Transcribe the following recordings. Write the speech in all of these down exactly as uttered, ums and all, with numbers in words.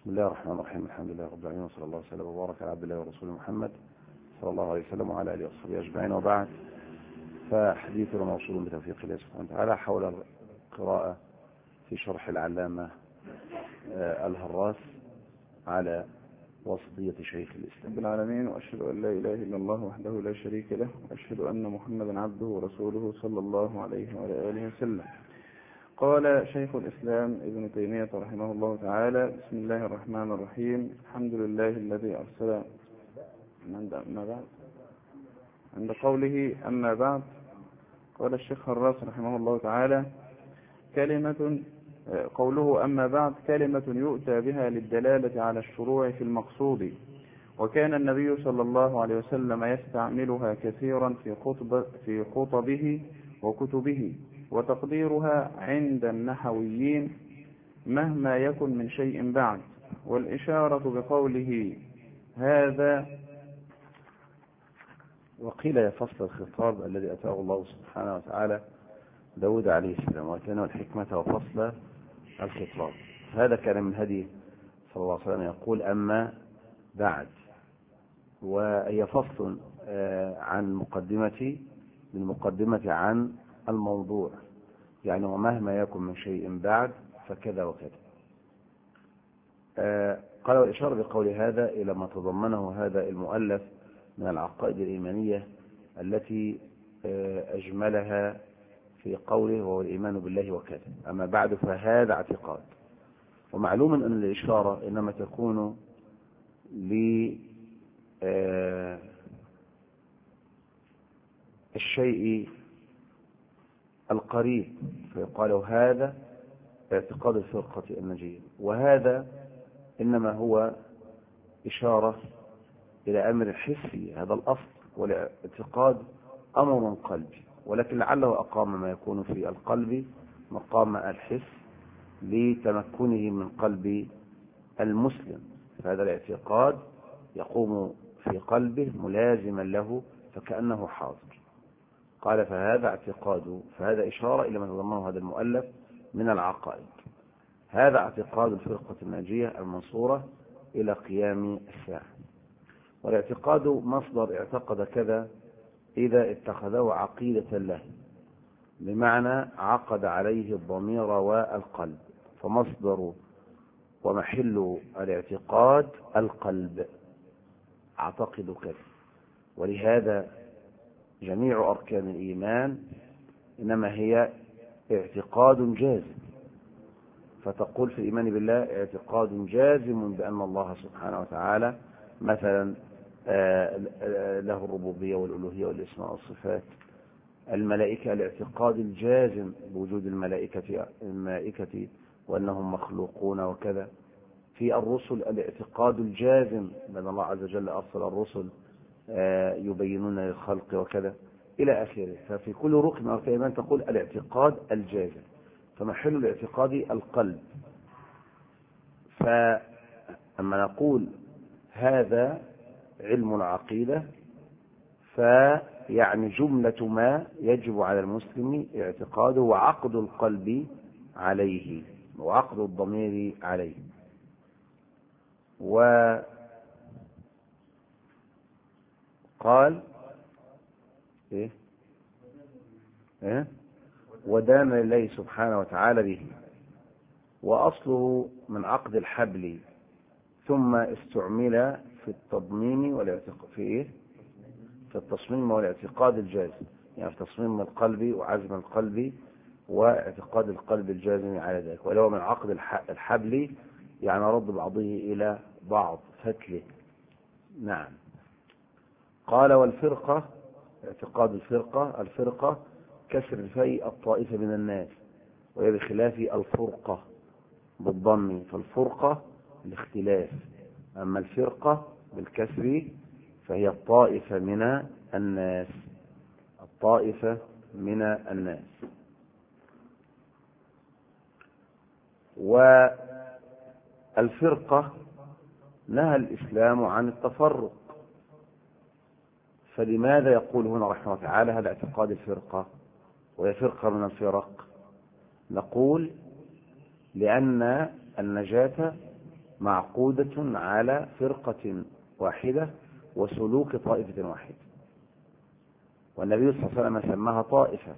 بسم الله الرحمن الرحيم. الحمد لله رب العالمين، وصلى الله وسلم وبارك على عبد الله ورسوله محمد صلى الله عليه وسلم وعلى اله وصحبه اجمعين، وبعد. فحديثنا موصول بتوفيق الله سبحانه وتعالى حول القراءة في شرح العلامة الهراس على وسطية شيخ الإسلام رب العالمين، وأشهد أن لا إله إلا الله وحده لا شريك له، وأشهد أن محمدا عبده ورسوله صلى الله عليه وعلى آله وسلم. قال شيخ الإسلام ابن تيمية رحمه الله تعالى: بسم الله الرحمن الرحيم. الحمد لله الذي أرسل أما بعد. عند قوله أما بعد، قال الشيخ هراس رحمه الله تعالى: كلمة قوله أما بعد كلمة يؤتى بها للدلالة على الشروع في المقصود، وكان النبي صلى الله عليه وسلم يستعملها كثيرا في خطب في خطبه وكتبه، وتقديرها عند النحويين مهما يكن من شيء بعد. والإشارة بقوله هذا، وقيل فصل الخطاب الذي أتاه الله سبحانه وتعالى داود عليه السلام، وكان الحكمة وفصل الخطاب. هذا كان من هدي صلى الله عليه وسلم يقول أما بعد، وهي فصل عن مقدمة للمقدمة عن الموضوع، يعني ومهما يكن من شيء بعد فكذا وكذا. قال: والإشارة بقول هذا إلى ما تضمنه هذا المؤلف من العقائد الإيمانية التي أجملها في قوله وهو الإيمان بالله وكذا. أما بعد فهذا اعتقاد. ومعلوم أن الإشارة إنما تكون للشيء القريب، فيقال هذا اعتقاد الفرقة الناجية، وهذا إنما هو إشارة إلى أمر حسي، هذا الأصل، والاعتقاد أمر قلبي، ولكن لعله أقام ما يكون في القلب مقام الحس لتمكنه من قلب المسلم، فهذا الاعتقاد يقوم في قلبه ملازما له فكأنه حاضر. قال: فهذا اعتقاد، فهذا إشارة إلى ما تضمنه هذا المؤلف من العقائد. هذا اعتقاد الفرقة الناجية المنصورة إلى قيام الساعة. والاعتقاد مصدر اعتقد كذا إذا اتخذه عقيدة له، بمعنى عقد عليه الضمير والقلب، فمصدر ومحل الاعتقاد القلب، أعتقد كذا. ولهذا جميع أركان الإيمان إنما هي اعتقاد جازم، فتقول في الإيمان بالله اعتقاد جازم بأن الله سبحانه وتعالى مثلا له الربوبية والألوهية والأسماء والصفات. الملائكة الاعتقاد الجازم بوجود الملائكة الملائكة وأنهم مخلوقون وكذا. في الرسل الاعتقاد الجازم بأن الله عز وجل أرسل الرسل يبينون للخلق وكذا إلى آخره. ففي كل ركن من أركان الإيمان تقول الاعتقاد الجازم، فمحل الاعتقاد القلب. فأما نقول هذا علم العقيدة فيعني جملة ما يجب على المسلم اعتقاده وعقد القلب عليه وعقد الضمير عليه. وقال إيه؟ إيه؟ ودان لله سبحانه وتعالى به، وأصله من عقد الحبل، ثم استعمل في التضمين والاعتقاد في إيه؟ في التصميم والاعتقاد الجازم، يعني في تصميم القلب وعزم القلب واعتقاد القلب الجازم على ذلك. ولو من عقد الحبل يعني رد بعضه إلى بعض، فتله. نعم. قال: والفرقة اعتقاد الفرقة الفرقة كسر الفاء الطائفة من الناس، وهي بخلاف الفرقة بالضم، فالفرقة الاختلاف، أما الفرقة بالكسر فهي الطائفة من الناس، الطائفة من الناس. والفرقة نهى الإسلام عن التفرق، فلماذا يقول هنا رحمه الله تعالى هذا اعتقاد الفرقة وهي فرقة من الفرق؟ نقول لأن النجاة معقودة على فرقة واحدة وسلوك طائفة واحدة، والنبي صلى الله عليه وسلم سماها طائفة،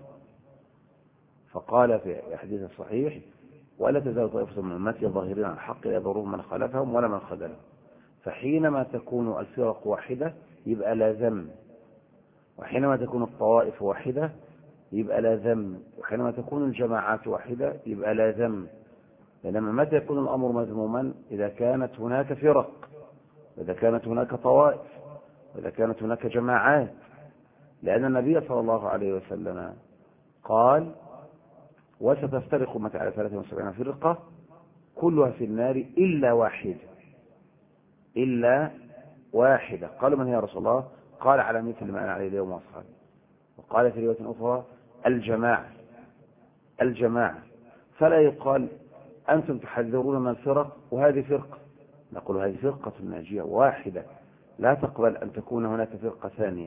فقال في حديث الصحيح: ولا تزال طائفة من أمتي ظاهرين على الحق لا يضرهم من خالفهم ولا من خذلهم. فحينما تكون الفرق واحدة يبقى لا ذم، وحينما تكون الطوائف واحدة يبقى لا ذم، وحينما تكون الجماعات واحدة يبقى لا ذم. لأنما متى يكون الأمر مذموما؟ إذا كانت هناك فرق، وإذا كانت هناك طوائف، وإذا كانت هناك جماعات. لأن النبي صلى الله عليه وسلم قال: وستفترق أمتي على ثلاث وسبعين فرقة كلها في النار إلا واحدة، إلا واحدة. قالوا: من هي يا رسول الله؟ قال: على مثل ما أنا عليه اليوم وأصحابي. وقال في رواية أخرى: الجماعة، الجماعة. فلا يقال أنتم تحذرون من الفرق وهذه فرقة، نقول هذه فرقة ناجية واحدة لا تقبل أن تكون هناك فرقة ثانية،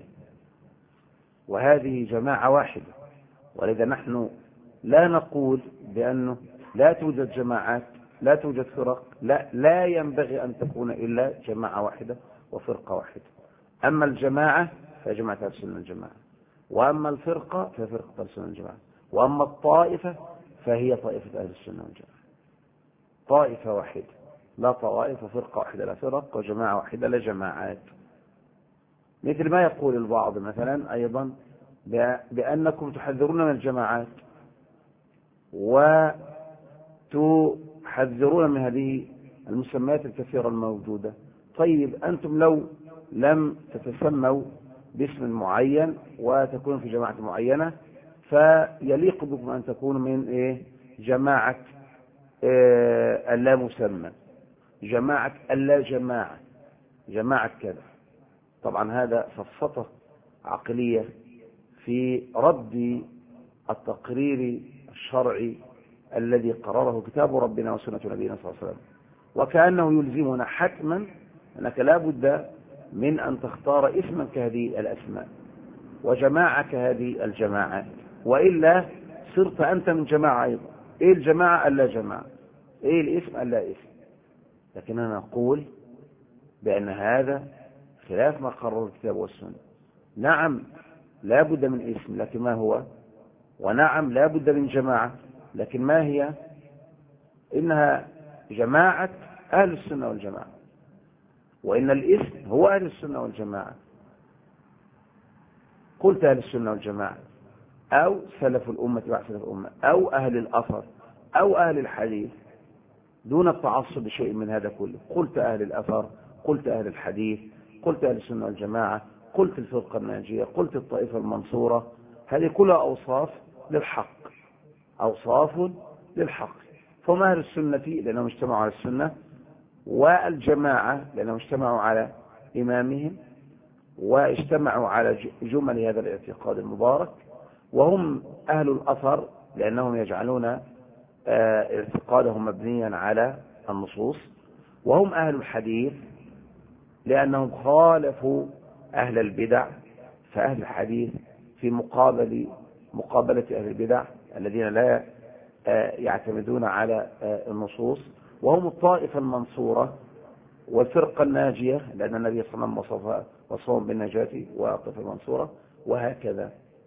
وهذه جماعة واحدة. ولذا نحن لا نقول بأنه لا توجد جماعات، لا توجد فرق، لا, لا ينبغي أن تكون إلا جماعة واحدة وفرقة واحدة. أما الجماعة فجماعة أهل السنة والجماعة، وأما الفرقة ففرقة أهل السنة والجماعة، وأما الطائفة فهي طائفة أهل السنة والجماعة. طائفة واحدة لا طوائف، وفرقة واحدة لا فرق، وجماعة واحدة لا جماعات. مثل ما يقول البعض مثلا أيضا بأنكم تحذرون من الجماعات وتحذرون من هذه المسميات الكثيرة الموجودة. طيب أنتم لو لم تتسموا باسم معين وتكونوا في جماعة معينة فيليق بكم أن تكونوا من إيه؟ جماعة إيه؟ اللا مسمى، جماعة اللا جماعة، جماعة كذا. طبعا هذا سفسطة عقلية في رد التقرير الشرعي الذي قرره كتاب ربنا وسنة نبينا صلى الله عليه وسلم، وكأنه يلزمنا حتما أنك لا بد من أن تختار اسما كهذه الأسماء وجماعة كهذه الجماعات، وإلا صرت أنت من جماعة أيضا. إيه الجماعة ألا جماعة، إيه الاسم ألا اسم. لكننا نقول بأن هذا خلاف ما قرر الكتاب والسنة. نعم لا بد من اسم، لكن ما هو؟ ونعم لا بد من جماعة، لكن ما هي؟ إنها جماعة أهل السنة والجماعة، وإن الاسم هو أهل السنة والجماعة. قلت أهل السنة والجماعة أو سلف الأمة بعد سلف الأمة أو أهل الأثر أو أهل الحديث دون التعصب بشيء من هذا كله. قلت أهل الأثر، قلت أهل الحديث، قلت أهل السنة والجماعة، قلت الفرقة الناجية، قلت الطائفة المنصورة. هذه كلها أوصاف للحق، أوصاف للحق. فهم أهل السنة لأنهم اجتمعوا على السنة، والجماعة لأنهم اجتمعوا على إمامهم واجتمعوا على جمل هذا الاعتقاد المبارك. وهم أهل الأثر لأنهم يجعلون اعتقادهم مبنيا على النصوص. وهم أهل الحديث لأنهم خالفوا أهل البدع، فأهل الحديث في مقابل مقابلة أهل البدع الذين لا يعتمدون على النصوص. وهم الطائفة المنصورة والفرقة الناجية لأن النبي صلى الله عليه وسلم وصفهم بالنجاة والطائفة المنصورة، وهكذا.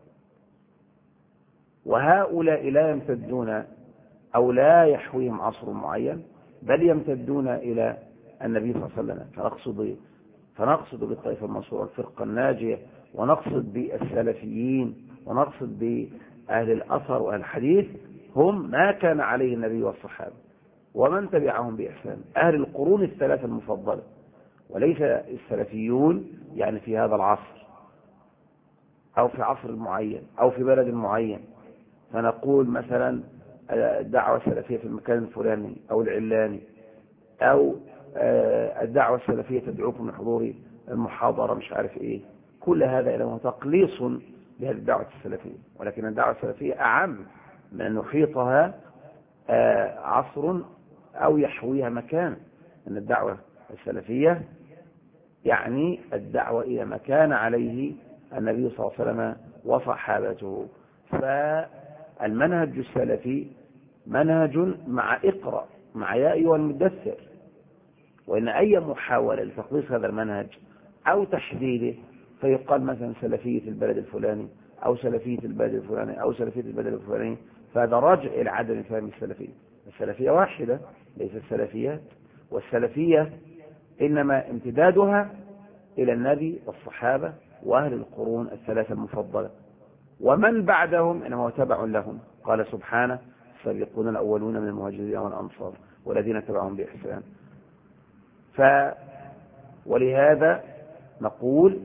وهؤلاء لا يمتدون أو لا يحويهم عصر معين، بل يمتدون إلى النبي صلى الله عليه وسلم. فنقصد فنقصد بالطائفة المنصورة الفرقة الناجية، ونقصد بالسلفيين، ونقصد بأهل الأثر وأهل الحديث هم ما كان عليه النبي والصحابة ومن تبعهم بإحسان، أهل القرون الثلاثة المفضلة، وليس السلفيون يعني في هذا العصر أو في عصر معين أو في بلد معين. فنقول مثلا الدعوة السلفية في المكان الفلاني أو العلاني، أو الدعوة السلفية تدعوكم لحضور المحاضرة مش عارف إيه. كل هذا إلى تقليص لهذه الدعوة السلفية، ولكن الدعوة السلفية أعم من أن يحيطها عصر أو يحويها مكان. أن الدعوة السلفية يعني الدعوة إلى ما كان عليه النبي صلى الله عليه وسلم وصحابته. فالمنهج السلفي منهج مع اقرأ، مع يا أيها المدثر، وإن أي محاولة لتقليص هذا المنهج أو تحديده فيقال مثلا سلفية البلد الفلاني أو سلفية البلد الفلاني أو سلفية البلد الفلاني، فهذا راجع إلى عدم فهم السلفية. السلفية واحدة ليست سلفيات، والسلفية إنما امتدادها إلى النبي والصحابة وأهل القرون الثلاثة المفضلة، ومن بعدهم إنما هو تبع لهم. قال سبحانه السابقون الأولون من المهاجرين والأنصار والذين تبعهم بإحسان. ف ولهذا نقول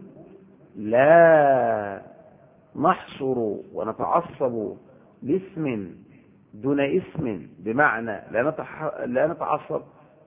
لا نحصر ونتعصب لاسم دون اسم، بمعنى لا, نتح... لا نتعصب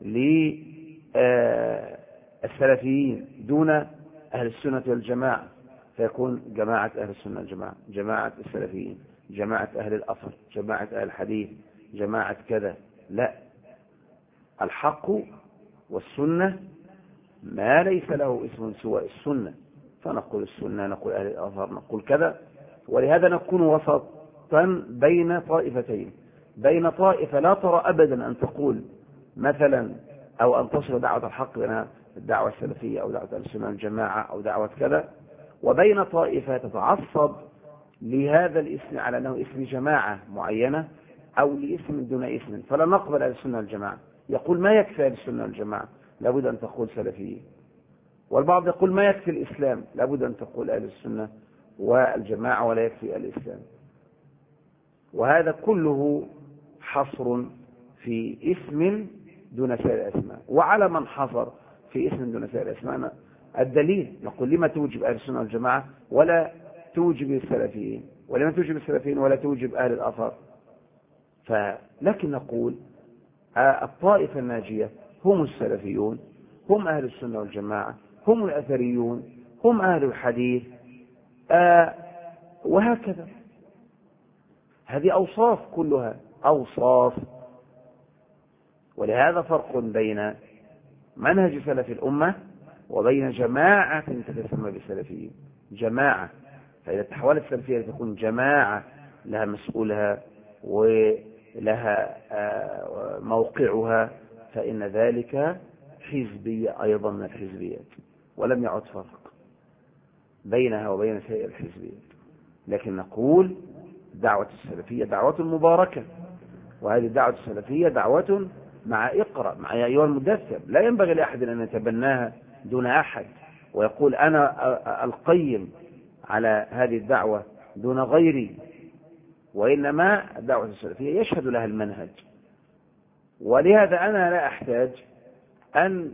للسلفيين دون أهل السنة والجماعة، فيكون جماعة أهل السنة والجماعة، جماعة السلفيين، جماعة أهل الأثر، جماعة أهل الحديث، جماعة كذا. لا، الحق والسنة ما ليس له اسم سوى السنة، فنقول السنة، نقول أهل الأثر، نقول كذا. ولهذا نكون وسطا بين طائفتين، بين طائفة لا ترى أبدا أن تقول مثلا أو أن تصل دعوة الحق بين الدعوة السلفية أو دعوة السنة والجماعة أو دعوة كذا، وبين طائفة تتعصب لهذا الاسم على أنه اسم جماعة معينة أو لاسم دون اسم، فلا نقبل أهل السنة والجماعة. يقول ما يكفي أهل السنة والجماعة، لابد أن تقول سلفية. والبعض يقول ما يكفي الإسلام، لابد أن تقول أهل السنة والجماعة ولا يكفي الإسلام. وهذا كله حصر في اسم دون سائر الأسماء. وعلى من حصر في اسم دون سائر الأسماء الدليل، نقول لما توجب أهل السنة والجماعة ولا توجب السلفيين، ولما توجب السلفيين ولا توجب أهل الأثر. فلكن نقول الطائفة الناجية هم السلفيون، هم أهل السنة والجماعة، هم الأثريون، هم أهل الحديث، آه وهكذا. هذه أوصاف كلها أوصاف. ولهذا فرق بين منهج سلف الأمة وبين جماعة تتسمى بالسلفيين. جماعة، فإذا تحولت السلفية لتكون جماعة لها مسؤولها ولها موقعها، فإن ذلك حزبية أيضا من الحزبيات، ولم يعد فرق بينها وبين سائر الحزبيات. لكن نقول دعوة السلفية دعوة مباركة، وهذه الدعوة السلفية دعوة مع اقرأ مع يا أيها المدثر. لا ينبغي لأحد أن يتبناها دون أحد ويقول أنا القيم على هذه الدعوة دون غيري، وإنما الدعوة السلفية يشهد لها المنهج. ولهذا أنا لا أحتاج أن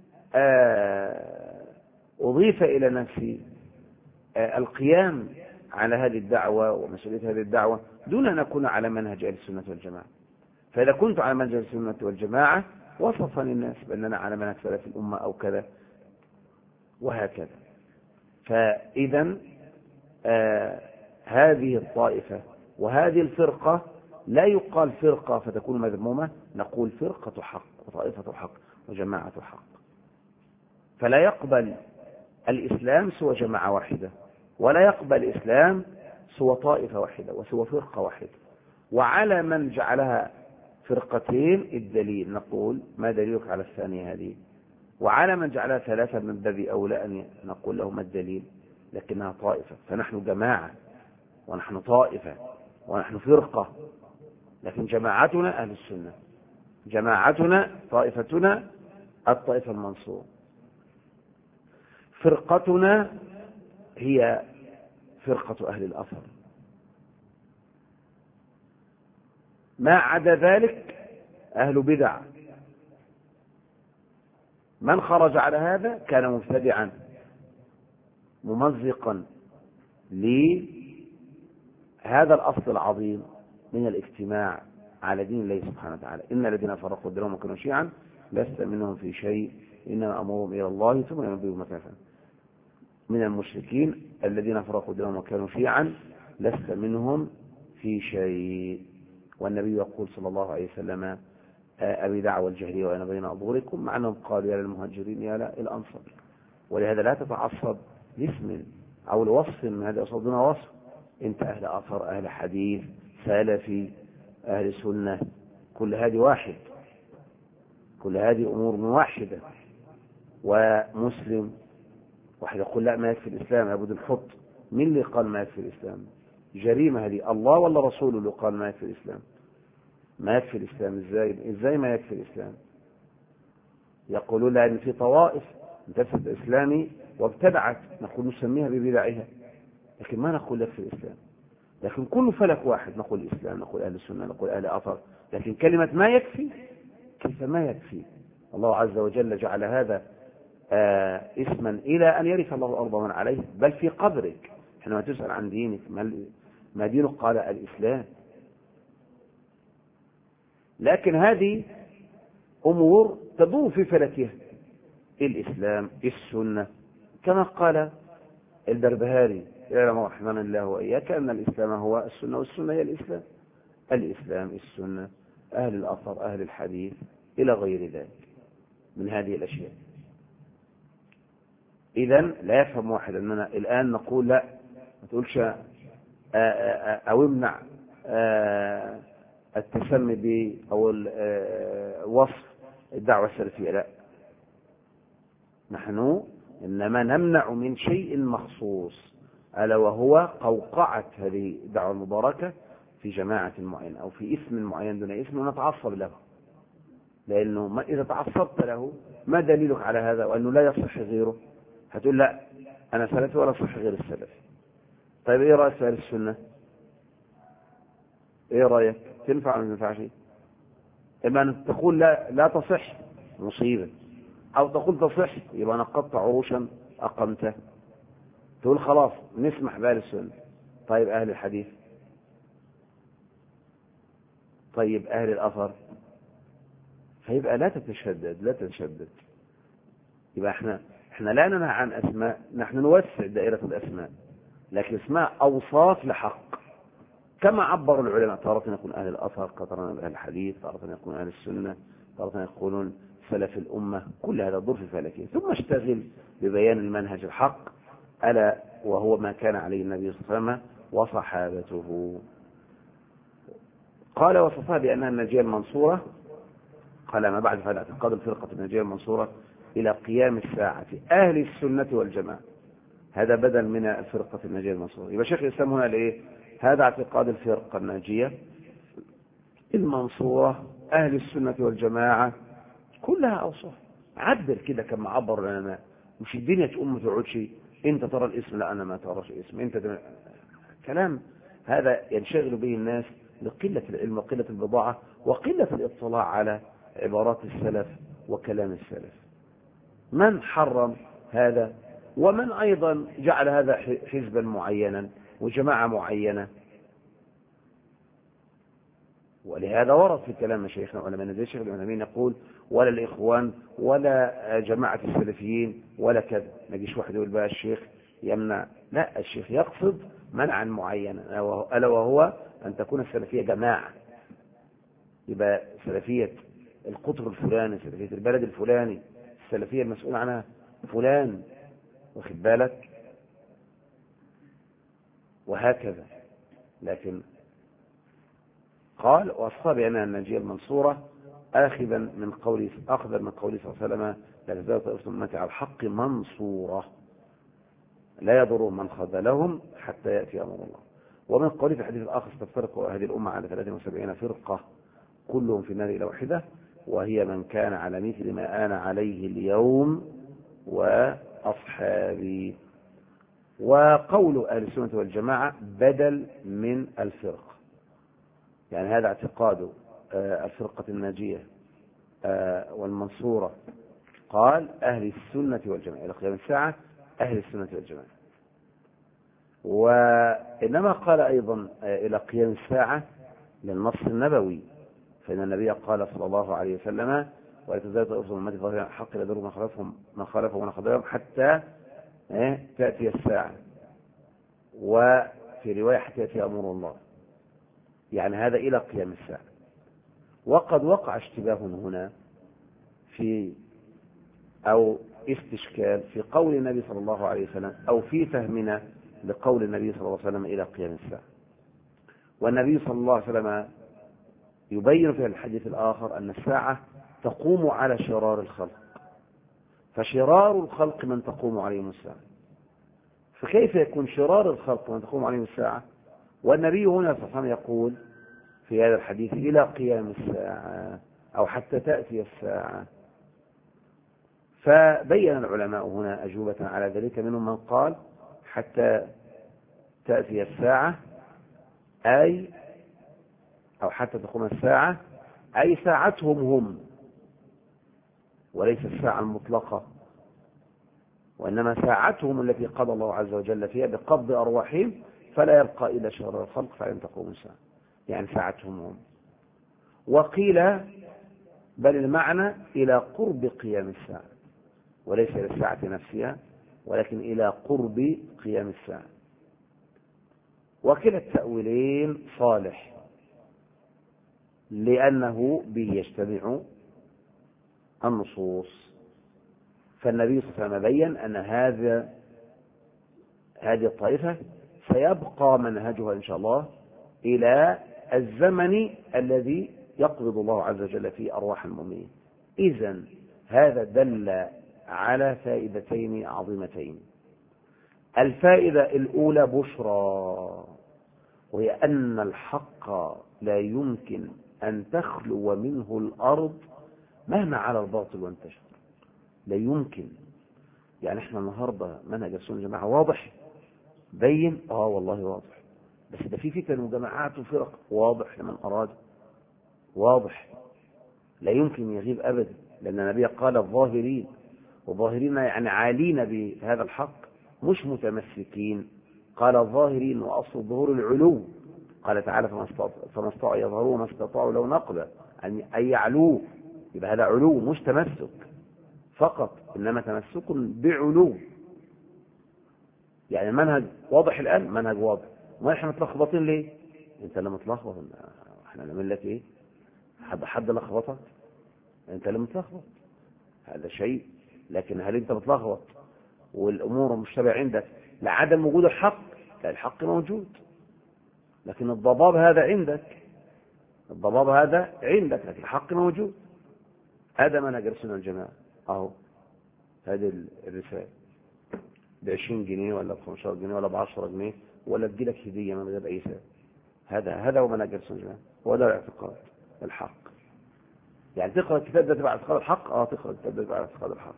أضيف إلى نفسي القيام على هذه الدعوة ومسؤولية هذه الدعوة دون أن أكون على منهج أهل السنة والجماعة. فإذا كنت على منهج أهل السنة والجماعة وصفني الناس بأننا على منهج سلف الأمة أو كذا وهكذا. فإذا آه هذه الطائفة وهذه الفرقة لا يقال فرقة فتكون مذمومة، نقول فرقة حق وطائفة حق وجماعة حق. فلا يقبل الإسلام سوى جماعة واحدة، ولا يقبل الإسلام سوى طائفة واحدة وسوى فرقة واحدة. وعلى من جعلها فرقتين الدليل، نقول ما دليلك على الثانية هذه؟ وعلى من جعلها ثلاثة من باب أولى أن نقول لهم الدليل، لكنها طائفة. فنحن جماعة ونحن طائفة ونحن فرقة، لكن جماعتنا أهل السنة، جماعتنا طائفتنا الطائفة المنصورة، فرقتنا هي فرقة أهل الأثر. ما عدا ذلك أهل بدع. من خرج على هذا كان مبتدعا ممزقا لهذا الأصل العظيم من الاجتماع على دين الله سبحانه وتعالى. إن الذين فرقوا دينهم وكانوا شيعا لست منهم في شيء إنما أمرهم إلى الله ثم ينبئهم بما كانوا. من المشركين الذين فرقوا دينهم وكانوا شيعا لست منهم في شيء. والنبي يقول صلى الله عليه وسلم أبي دعوى الجهرية وأنا بين أظهركم، مع أنهم قالوا يا للمهاجرين يا لا الأنصار. ولهذا لا تتعصب لاسم أو لوصف من هذه الأصول دون وصف. أنت أهل أثر، أهل حديث، سلفي، أهل سنة، كل هذه واحد. كل هذه أمور موحدة. ومسلم واحد يقول لا ما يكفي الإسلام لابد نحط. مين اللي قال ما يكفي الإسلام؟ جريمة هذه. الله ولا رسوله اللي قال ما يكفي الإسلام؟ ما يكفي الإسلام إزاي؟ إزاي ما يكفي الإسلام؟ يقولون لأن في طوائف انتسبت إسلامي وابتدعت، نقول نسميها ببدعها، لكن ما نقول يكفي الإسلام. لكن كل فلك واحد، نقول الإسلام، نقول أهل السنة، نقول أهل أثر. لكن كلمة ما يكفي، كيف ما يكفي؟ الله عز وجل جعل هذا آه اسما إلى أن يرث الله الأرض ومن عليه. بل في قبرك حينما تسأل عن دينك ما دينك؟ قال الإسلام. لكن هذه أمور تدور في فلكها، الإسلام، السنة، كما قال البربهاري يعلم رحمنا الله وإياك أن الإسلام هو السنة والسنة هي الإسلام. الإسلام، السنة، أهل الأثر، أهل الحديث، إلى غير ذلك من هذه الأشياء. إذن لا يفهم واحد أننا الآن نقول لا ما تقولش أو امنع التسمي ب أو وصف الدعوة السلفية. لا، نحن إنما نمنع من شيء مخصوص، ألا وهو قوقعة هذه الدعوة المباركة في جماعة معينة أو في اسم معين دون اسم ونتعصب له. لأنه ما إذا تعصبت له ما دليلك على هذا وأنه لا يصح غيره؟ هتقول لا أنا سلفي ولا صح غير السلفي. طيب إيه رأيك في أهل السنة؟ إيه رأيك؟ تنفع ولا ما تنفعش؟ إما أن تقول لا لا تصح، مصيبة، أو تقول تصح يبقى نقضت عروشا أقمته. تقول خلاص نسمح بأهل السنة. طيب أهل الحديث؟ طيب أهل الأثر؟ فيبقى لا تتشدد لا تتشدد. يبقى احنا احنا لا ننهى عن أسماء، نحن نوسع دائرة الأسماء، لكن اسماء أوصاف لحق كما عبر العلماء. تارة يكون أهل الأثر، تارة أهل الحديث، تارة يكون أهل السنة، تارة يقولون سلف الأمة. كل هذا ضر في فلكه. ثم اشتغل ببيان المنهج الحق، ألا وهو ما كان عليه النبي صلى الله عليه وسلم وصحابته. قال وصفها بأنها النجية المنصورة. قال ما بعد فعل اعتقاد الفرقة النجية المنصورة إلى قيام الساعة أهل السنة والجماعة. هذا بدل من الفرقة النجية المنصورة. يبقى شيخ الإسلام هنا لإيه؟ هذا اعتقاد الفرقة الناجية المنصورة أهل السنة والجماعة، كلها أوصاف. عبر كده كما عبر العلماء، مش الدنيا تقوم ما تقعدش انت ترى الاسم لا انا ما تراش اسم انت دم... كلام هذا ينشغل به الناس لقلة العلم وقلة البضاعة وقلة الاطلاع على عبارات السلف وكلام السلف. من حرم هذا؟ ومن أيضا جعل هذا حزبا معينا وجماعة معينة؟ ولهذا ورد في كلام شيخنا علماء زي الشيخ العثيمين يقول ولا الإخوان ولا جماعة السلفيين ولا كذا. ما يجيش واحد يقول بقى الشيخ يمنع. لا، الشيخ يقصد منعا معينا، ألا وهو أن تكون السلفية جماعة. يبقى سلفية القطر الفلاني، سلفية البلد الفلاني، السلفية المسؤول عنها فلان، واخد بالك، وهكذا. لكن قال وأصاب أنها النجية المنصورة آخذا من قوله أخذا من قوله صلى الله عليه وسلم لا تزال طائفة من أمتي على الحق منصورة لا يضرهم من خذلهم حتى يأتي أمر الله. ومن قوله في الحديث الآخر ستفترق هذه الأمة على ثلاث وسبعين فرقة كلهم في النار إلى واحدة وهي من كان على مثل ما أنا عليه اليوم وأصحابي. وقول أهل السنة والجماعة بدل من الفرقة، يعني هذا اعتقاد الفرقة الناجية والمنصورة. قال أهل السنة والجماعة إلى قيام الساعة أهل السنة والجماعة. وإنما قال أيضا إلى قيام الساعة للنص النبوي، فإن النبي قال صلى الله عليه وسلم ولا تزال طائفة من أمتي ظاهرين على الحق لا يضرهم من خالفهم من خالفهم ومن خذلهم حتى تأتي الساعة، وفي رواية حتى يأتي أمر الله، يعني هذا إلى قيام الساعة. وقد وقع اشتباه هنا في أو استشكال في قول النبي صلى الله عليه وسلم أو في فهمنا لقول النبي صلى الله عليه وسلم إلى قيام الساعة. والنبي صلى الله عليه وسلم يبين في الحديث الآخر أن الساعة تقوم على شرار الخلق، فشرار الخلق من تقوم عليهم الساعة، فكيف يكون شرار الخلق من تقوم عليهم الساعة والنبي هنا سبحانه يقول في هذا الحديث إلى قيام الساعة أو حتى تأتي الساعة؟ فبين العلماء هنا أجوبة على ذلك، منهم من قال حتى تأتي الساعة أي أو حتى تقوم الساعة أي ساعتهم هم، وليس الساعة المطلقة، وإنما ساعتهم التي قضى الله عز وجل فيها بقبض أرواحهم، فلا يبقى إلا شرار الخلق فلن تقوم الساعة، يعني ساعتهم هم. وقيل بل المعنى إلى قرب قيام الساعة، وليس إلى الساعة نفسها ولكن إلى قرب قيام الساعة. وكلا التأويلين صالح، لأنه به يجتمع النصوص. فالنبي صلى الله عليه وسلم بين أن هذا هذه الطائفة سيبقى منهجها إن شاء الله إلى الزمن الذي يقبض الله عز وجل فيه أرواح المؤمنين. إذن هذا دل على فائدتين عظيمتين. الفائدة الأولى بشرى، وهي أن الحق لا يمكن أن تخلو منه الأرض مهما على الباطل وانتشر، لا يمكن. يعني احنا النهاردة منهج السنة والجماعة واضح بين، اه والله واضح، بس ده في فتن وجماعات وفرق، واضح لمن أراد، واضح لا يمكن يغيب أبدا، لأن النبي قال الظاهرين، وظاهرين يعني عالين بهذا الحق مش متمسكين. قال الظاهرين وأصل الظهور العلو، قال تعالى فما استطاعوا يظهروا ما استطاعوا لو نقبة أن يعلوه، يبقى هذا علو مش تمسك فقط، إنما تمسك بعلو. يعني المنهج واضح الآن، منهج واضح، ما احنا متلخبطين ليه؟ انت اللي متلخبط، احنا نعمل لك ايه؟ حد حد لخبطك؟ انت اللي متلخبط، هذا شيء. لكن هل انت متلخبط والامور مشتبه عندك لعدم وجود الحق؟ لا، الحق موجود، لكن الضباب هذا عندك، الضباب هذا عندك، لكن الحق موجود. هذا منهج السنة والجماعة. اهو هذه الرسالة بعشرين جنيه ولا بخمسة جنيه ولا بعشرة جنيه، ولا تجيلك هدية من غير أي سبب. هذا هذا هو منهج السنة والجماعة، هو ده الاعتقاد الحق. يعني تقرأ الكتاب ده تبع اعتقاد الحق، اه تقرأ الكتاب ده تبع اعتقاد الحق.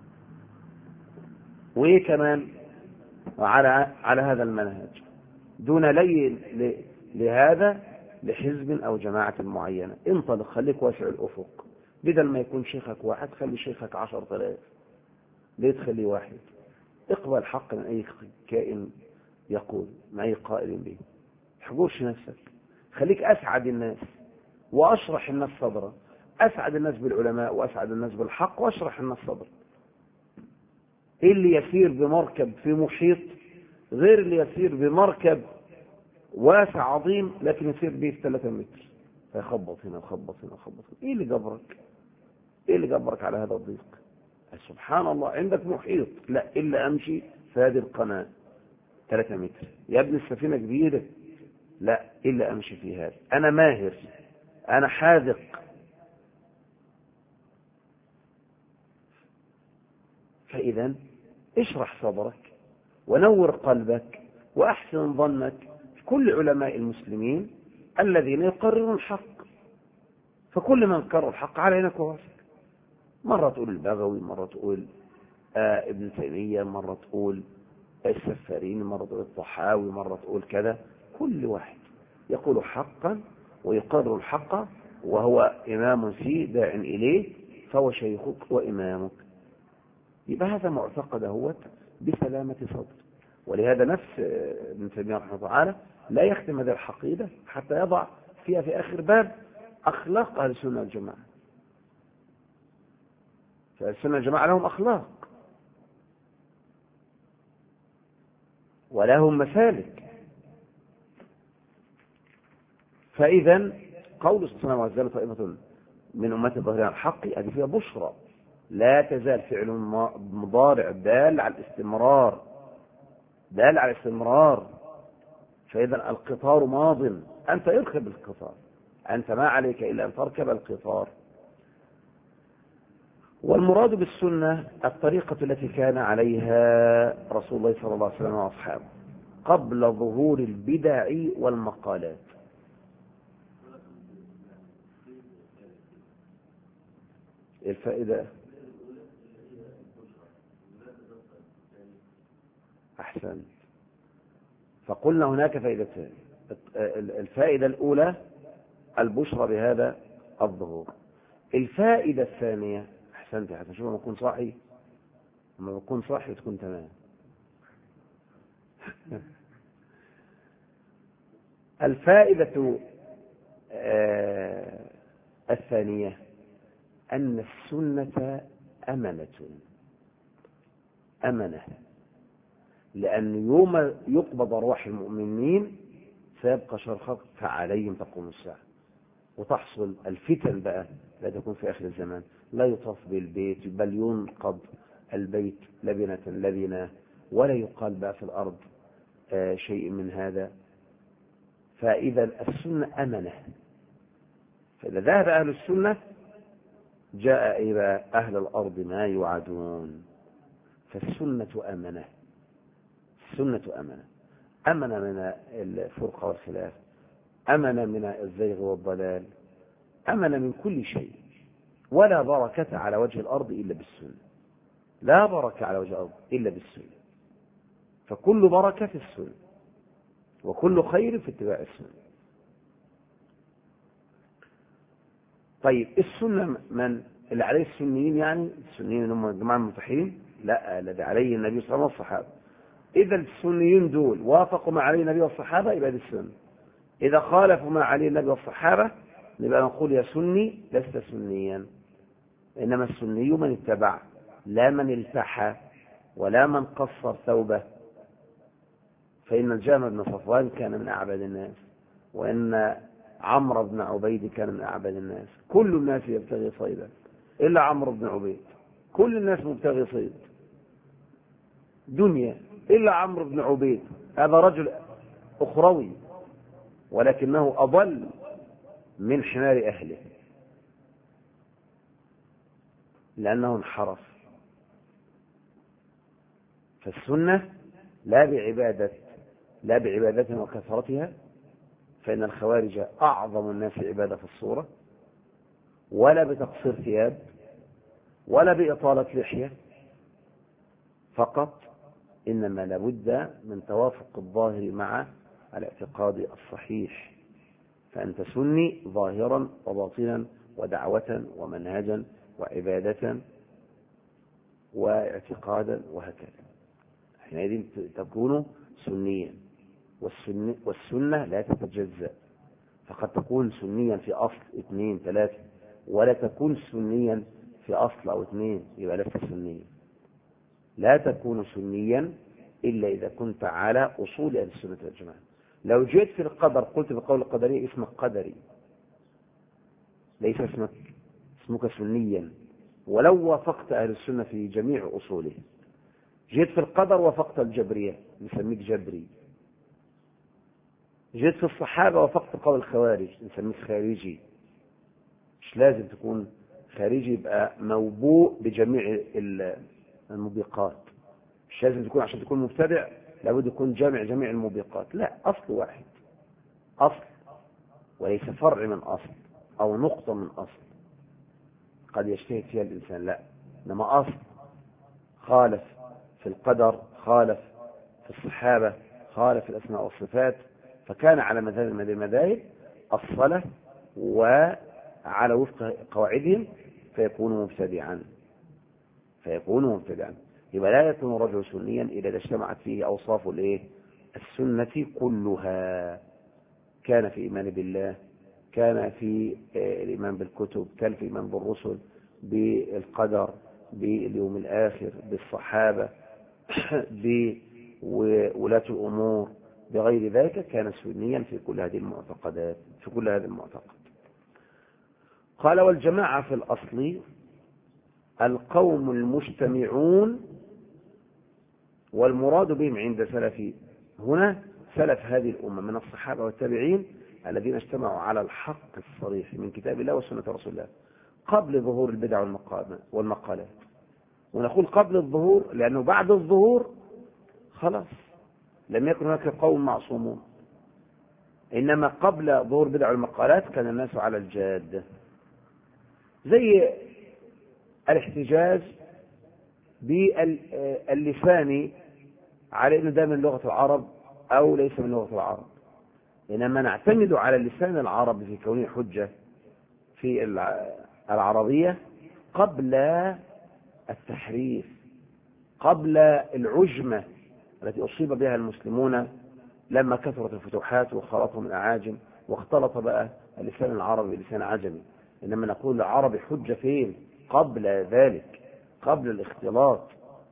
وإيه كمان على على هذا المنهج دون لي لهذا لحزب أو جماعة معينة. انطلق، خليك واسع الأفق، بدل ما يكون شيخك واحد خلي شيخك عشر ثلاث، ليه تخلي واحد؟ اقبل الحق من أي كائن يقول، من أي قائل به، تحجرش نفسك، خليك أسعد الناس وأشرح الناس صدرا، أسعد الناس بالعلماء وأسعد الناس بالحق وأشرح الناس صدرا. إيه اللي يسير بمركب في محيط غير اللي يسير بمركب واسع عظيم لكن يسير به في ثلاثة متر، فيخبط هنا وخبط هنا وخبط هنا. إيه اللي جبرك؟ إيه اللي جبرك على هذا الضيق؟ سبحان الله، عندك محيط، لا إلا أمشي في هذه القناة ثلاثة متر. يا ابن السفينة كبيرة، لا إلا أمشي في هذا. أنا ماهر، أنا حاذق. فإذا اشرح صدرك ونور قلبك وأحسن ظنك في كل علماء المسلمين الذين يقررون الحق. فكل من قرر الحق على عينك وراسك. مرة تقول البغوي، مرة تقول آه ابن تيمية، مرة تقول السفارين، مرة تقول الطحاوي، مرة تقول كذا. كل واحد يقول حقا ويقرر الحق وهو إمام فيه داع إليه، فهو شيخك وإمامك. يبقى هذا معتقد هو بسلامة صدر. ولهذا نفس ابن تيمية رحمه الله تعالى لا يختم هذه الحقيدة حتى يضع فيها في آخر باب أخلاق أهل السنة والجماعة. فالسنة والجماعة لهم أخلاق ولهم مسالك. فإذا قول السنة والجماعة طائفة من أمة الظاهرين على الحق هذه فيها بشرى، لا تزال فعل مضارع دال على الاستمرار، دال على الاستمرار. فإذا القطار ماض، أنت اركب القطار، أنت ما عليك إلا أن تركب القطار. والمراد بالسنة الطريقة التي كان عليها رسول الله صلى الله عليه وسلم وأصحابه قبل ظهور البدع والمقالات. الفائدة أحسن. فقلنا هناك فائدتين. الفائدة الأولى البشرى بهذا الظهور. الفائدة الثانية أحسنت حتى شوف لما أكون صاحي، لما أكون صاحي تكون تمام. الفائدة آه الثانية أن السنة أمنة أمنة، لأن يوم يقبض أرواح المؤمنين سيبقى شرخ فعليهم تقوم الساعة، وتحصل الفتن بقى لا تكون في آخر الزمان، لا يطاف بالبيت بل ينقض البيت لبنة لبنة، ولا يقال بقى في الأرض آه شيء من هذا. فإذا السنة أمنة، فإذا ذهب أهل السنة جاء إلى أهل الأرض ما يوعدون. فالسنة أمنة، السنة أمنة، أمنة من الفرقة والخلاف، أمنة من الزيغ والضلال، أمنة من كل شيء. ولا بركة على وجه الأرض إلا بالسنة، لا بركة على وجه الأرض إلا بالسنة. فكل بركة في السنة، وكل خير في اتباع السنة. طيب السنة من اللي عليه السنيين؟ يعني السنيين هم الجماعة المتحين؟ لا، الذي عليه النبي صلى الله عليه وسلم والصحابة. إذا السنيين دول وافقوا ما عليه النبي والصحابة يبقى دي السنة. إذا خالفوا ما عليه النبي والصحابة نبقى نقول يا سني لست سنيا. إنما السني من اتبع، لا من التحى ولا من قصر ثوبه. فإن الجهم بن صفوان كان من أعبد الناس، وإن عمرو بن عبيد كان من أعبد الناس. كل الناس يبتغي صيدا إلا عمرو بن عبيد، كل الناس مبتغي صيد دنيا إلا عمرو بن عبيد. هذا رجل أخروي ولكنه أضل من حمار أهله، لأنه انحرف. فالسنة لا بعبادة لا بعبادتها وكثرتها، فإن الخوارج أعظم الناس عبادة في الصورة، ولا بتقصير ثياب، ولا بإطالة لحية فقط، إنما لابد من توافق الظاهر مع الاعتقاد الصحيح. فأنت سني ظاهرا وباطنا ودعوة ومنهجا وعبادة واعتقادا وهكذا، حينئذ تكون سنيا. والسنة, والسنة لا تتجزأ، فقد تكون سنيا في أصل اثنين ثلاثة، ولا تكون سنيا في أصل أو اثنين يبقى لست سنيا. لا تكون سنيا إلا إذا كنت على أصول أهل السنة والجماعة. لو جئت في القدر قلت بقول القدرية اسمك قدري، ليس اسمك اسمك سنيا، ولو وافقت أهل السنة في جميع أصوله. جئت في القدر وافقت الجبرية نسميك جبري. جئت في الصحابة وافقت قول الخوارج نسميك خارجي. مش لازم تكون خارجي يبقى موبوء بجميع الموبقات، مش لازم تكون عشان تكون مبتدع لابد يكون جامع جميع الموبقات. لا، أصل واحد، أصل وليس فرع من أصل أو نقطة من أصل قد يجتهد فيها الإنسان. لا، إنما أصل. خالف في القدر، خالف في الصحابة، خالف في الأسماء والصفات، فكان على مذهب من المذاهب الصلاة وعلى وفق قواعدهم فيكون مبتدعا فيكون مبتدعا يبقى لا يكون الرجل سنيا إذا اجتمعت فيه أوصاف الايه السنة كلها. كان في إيمان بالله، كان في الإيمان بالكتب، كان في الإيمان بالرسل، بالقدر، باليوم الآخر، بالصحابة، بولاة الأمور، بغير ذلك كان سنيا في كل هذه المعتقدات في كل هذه المعتقد. قال والجماعة في الأصل القوم المجتمعون، والمراد بهم عند سلف هنا سلف هذه الأمة من الصحابة والتابعين الذين اجتمعوا على الحق الصريح من كتاب الله وسنة رسول الله قبل ظهور البدع والمقالات. ونقول قبل الظهور لأنه بعد الظهور خلاص لم يكن هناك قوم معصومون، إنما قبل ظهور البدع والمقالات كان الناس على الجادة، زي الاحتجاج باللسان على أنه ده من لغة العرب أو ليس من لغة العرب، إنما نعتمد على اللسان العربي في كونه حجة في العربية قبل التحريف، قبل العجمة التي أصيب بها المسلمون لما كثرت الفتوحات وخلطهم الأعاجم واختلط بقى اللسان العربي بلسان عجمي. إنما نقول العربي حجة فين؟ قبل ذلك، قبل الاختلاط.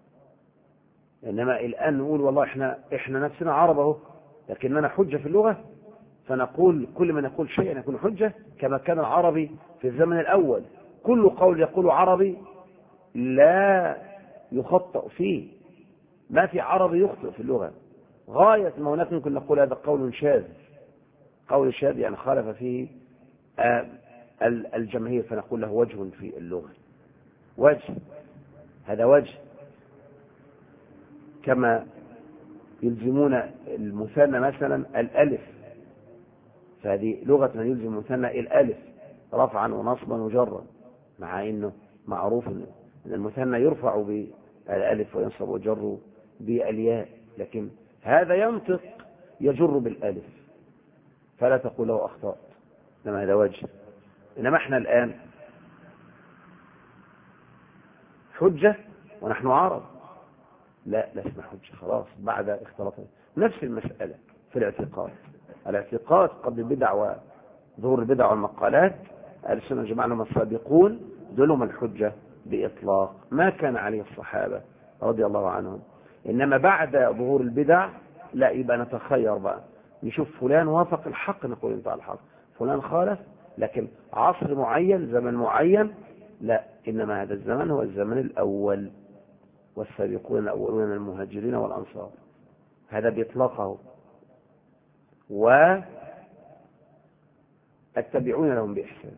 إنما الآن نقول والله إحنا, إحنا نفسنا عرب اهو لكننا حجة في اللغة، فنقول كل ما نقول شيئا يكون حجة كما كان العربي في الزمن الأول، كل قول يقول عربي لا يخطئ فيه، ما في عربي يخطئ في اللغة، غاية ما هناك ممكن نقول هذا قول شاذ، قول شاذ يعني خالف فيه الجماهير فنقول له وجه في اللغة، وجه، هذا وجه. كما يلزمون المثنى مثلا الألف، فهذه لغة من يلزم المثنى الألف رفعا ونصبا وجرا، مع انه معروف ان المثنى يرفع بالألف وينصب ويجر بالياء، لكن هذا ينطق يجر بالألف فلا تقول له أخطأت، إنما هذا وجه. إنما احنا الآن حجة ونحن عرب، لا لسنا حجة خلاص بعد اختلاط. نفس المسألة في الاعتقاد، الاعتقاد قبل البدع وظهور البدع والمقالات أهل السنة والجماعة لهم السابقون دولهم الحجة بإطلاق، ما كان عليه الصحابة رضي الله عنهم. إنما بعد ظهور البدع لا، يبقى نتخير بقى، نشوف فلان وافق الحق نقول انت على الحق، فلان خالف، لكن عصر معين زمن معين لا، إنما هذا الزمن هو الزمن الأول والسابقون الأولون من المهاجرين والأنصار، هذا بإطلاقه، والتبعون لهم بإحسان.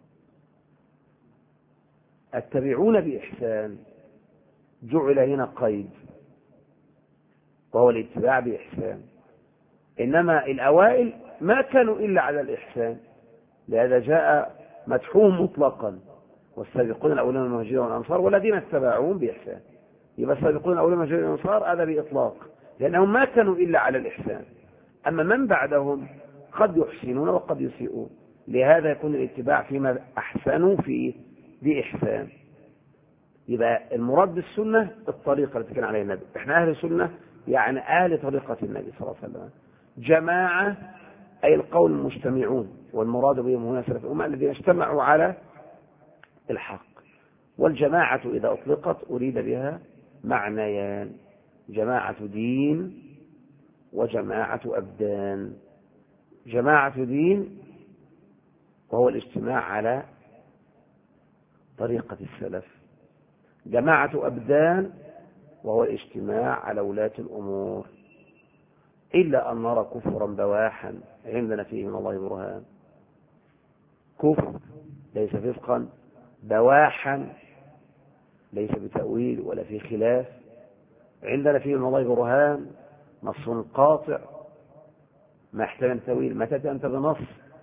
التبعون بإحسان جعل هنا قيد وهو الاتباع بإحسان، إنما الأوائل ما كانوا إلا على الإحسان، لهذا جاء مدحوهم مطلقا والسابقون الأولون من المهاجرين والأنصار والذين اتبعوهم بإحسان، يبقى السابقون الأولون من المهاجرين والأنصار هذا بإطلاق لأنهم ما كانوا إلا على الإحسان، أما من بعدهم قد يحسنون وقد يسيئون، لهذا يكون الاتباع فيما أحسنوا فيه بإحسان. يبقى المراد بالسنة الطريقة التي كان عليها النبي، احنا أهل سنة يعني أهل طريقة النبي صلى الله عليه وسلم. جماعة أي القوم المجتمعون، والمراد بهم هنا سلف الأمة الذين اجتمعوا على الحق. والجماعة إذا أطلقت أريد بها معنيان، جماعة دين وجماعة أبدان. جماعة دين وهو الاجتماع على طريقة السلف، جماعة أبدان وهو الاجتماع على ولاة الأمور، إلا أن نرى كفرا بواحا عندنا فيه من الله برهان، كفر ليس فسقا، بواحا ليس بتأويل ولا في خلاف، عندنا فيه من الله برهان، نص قاطع ما يحتمل تأويل. ما تأتي أنت بنص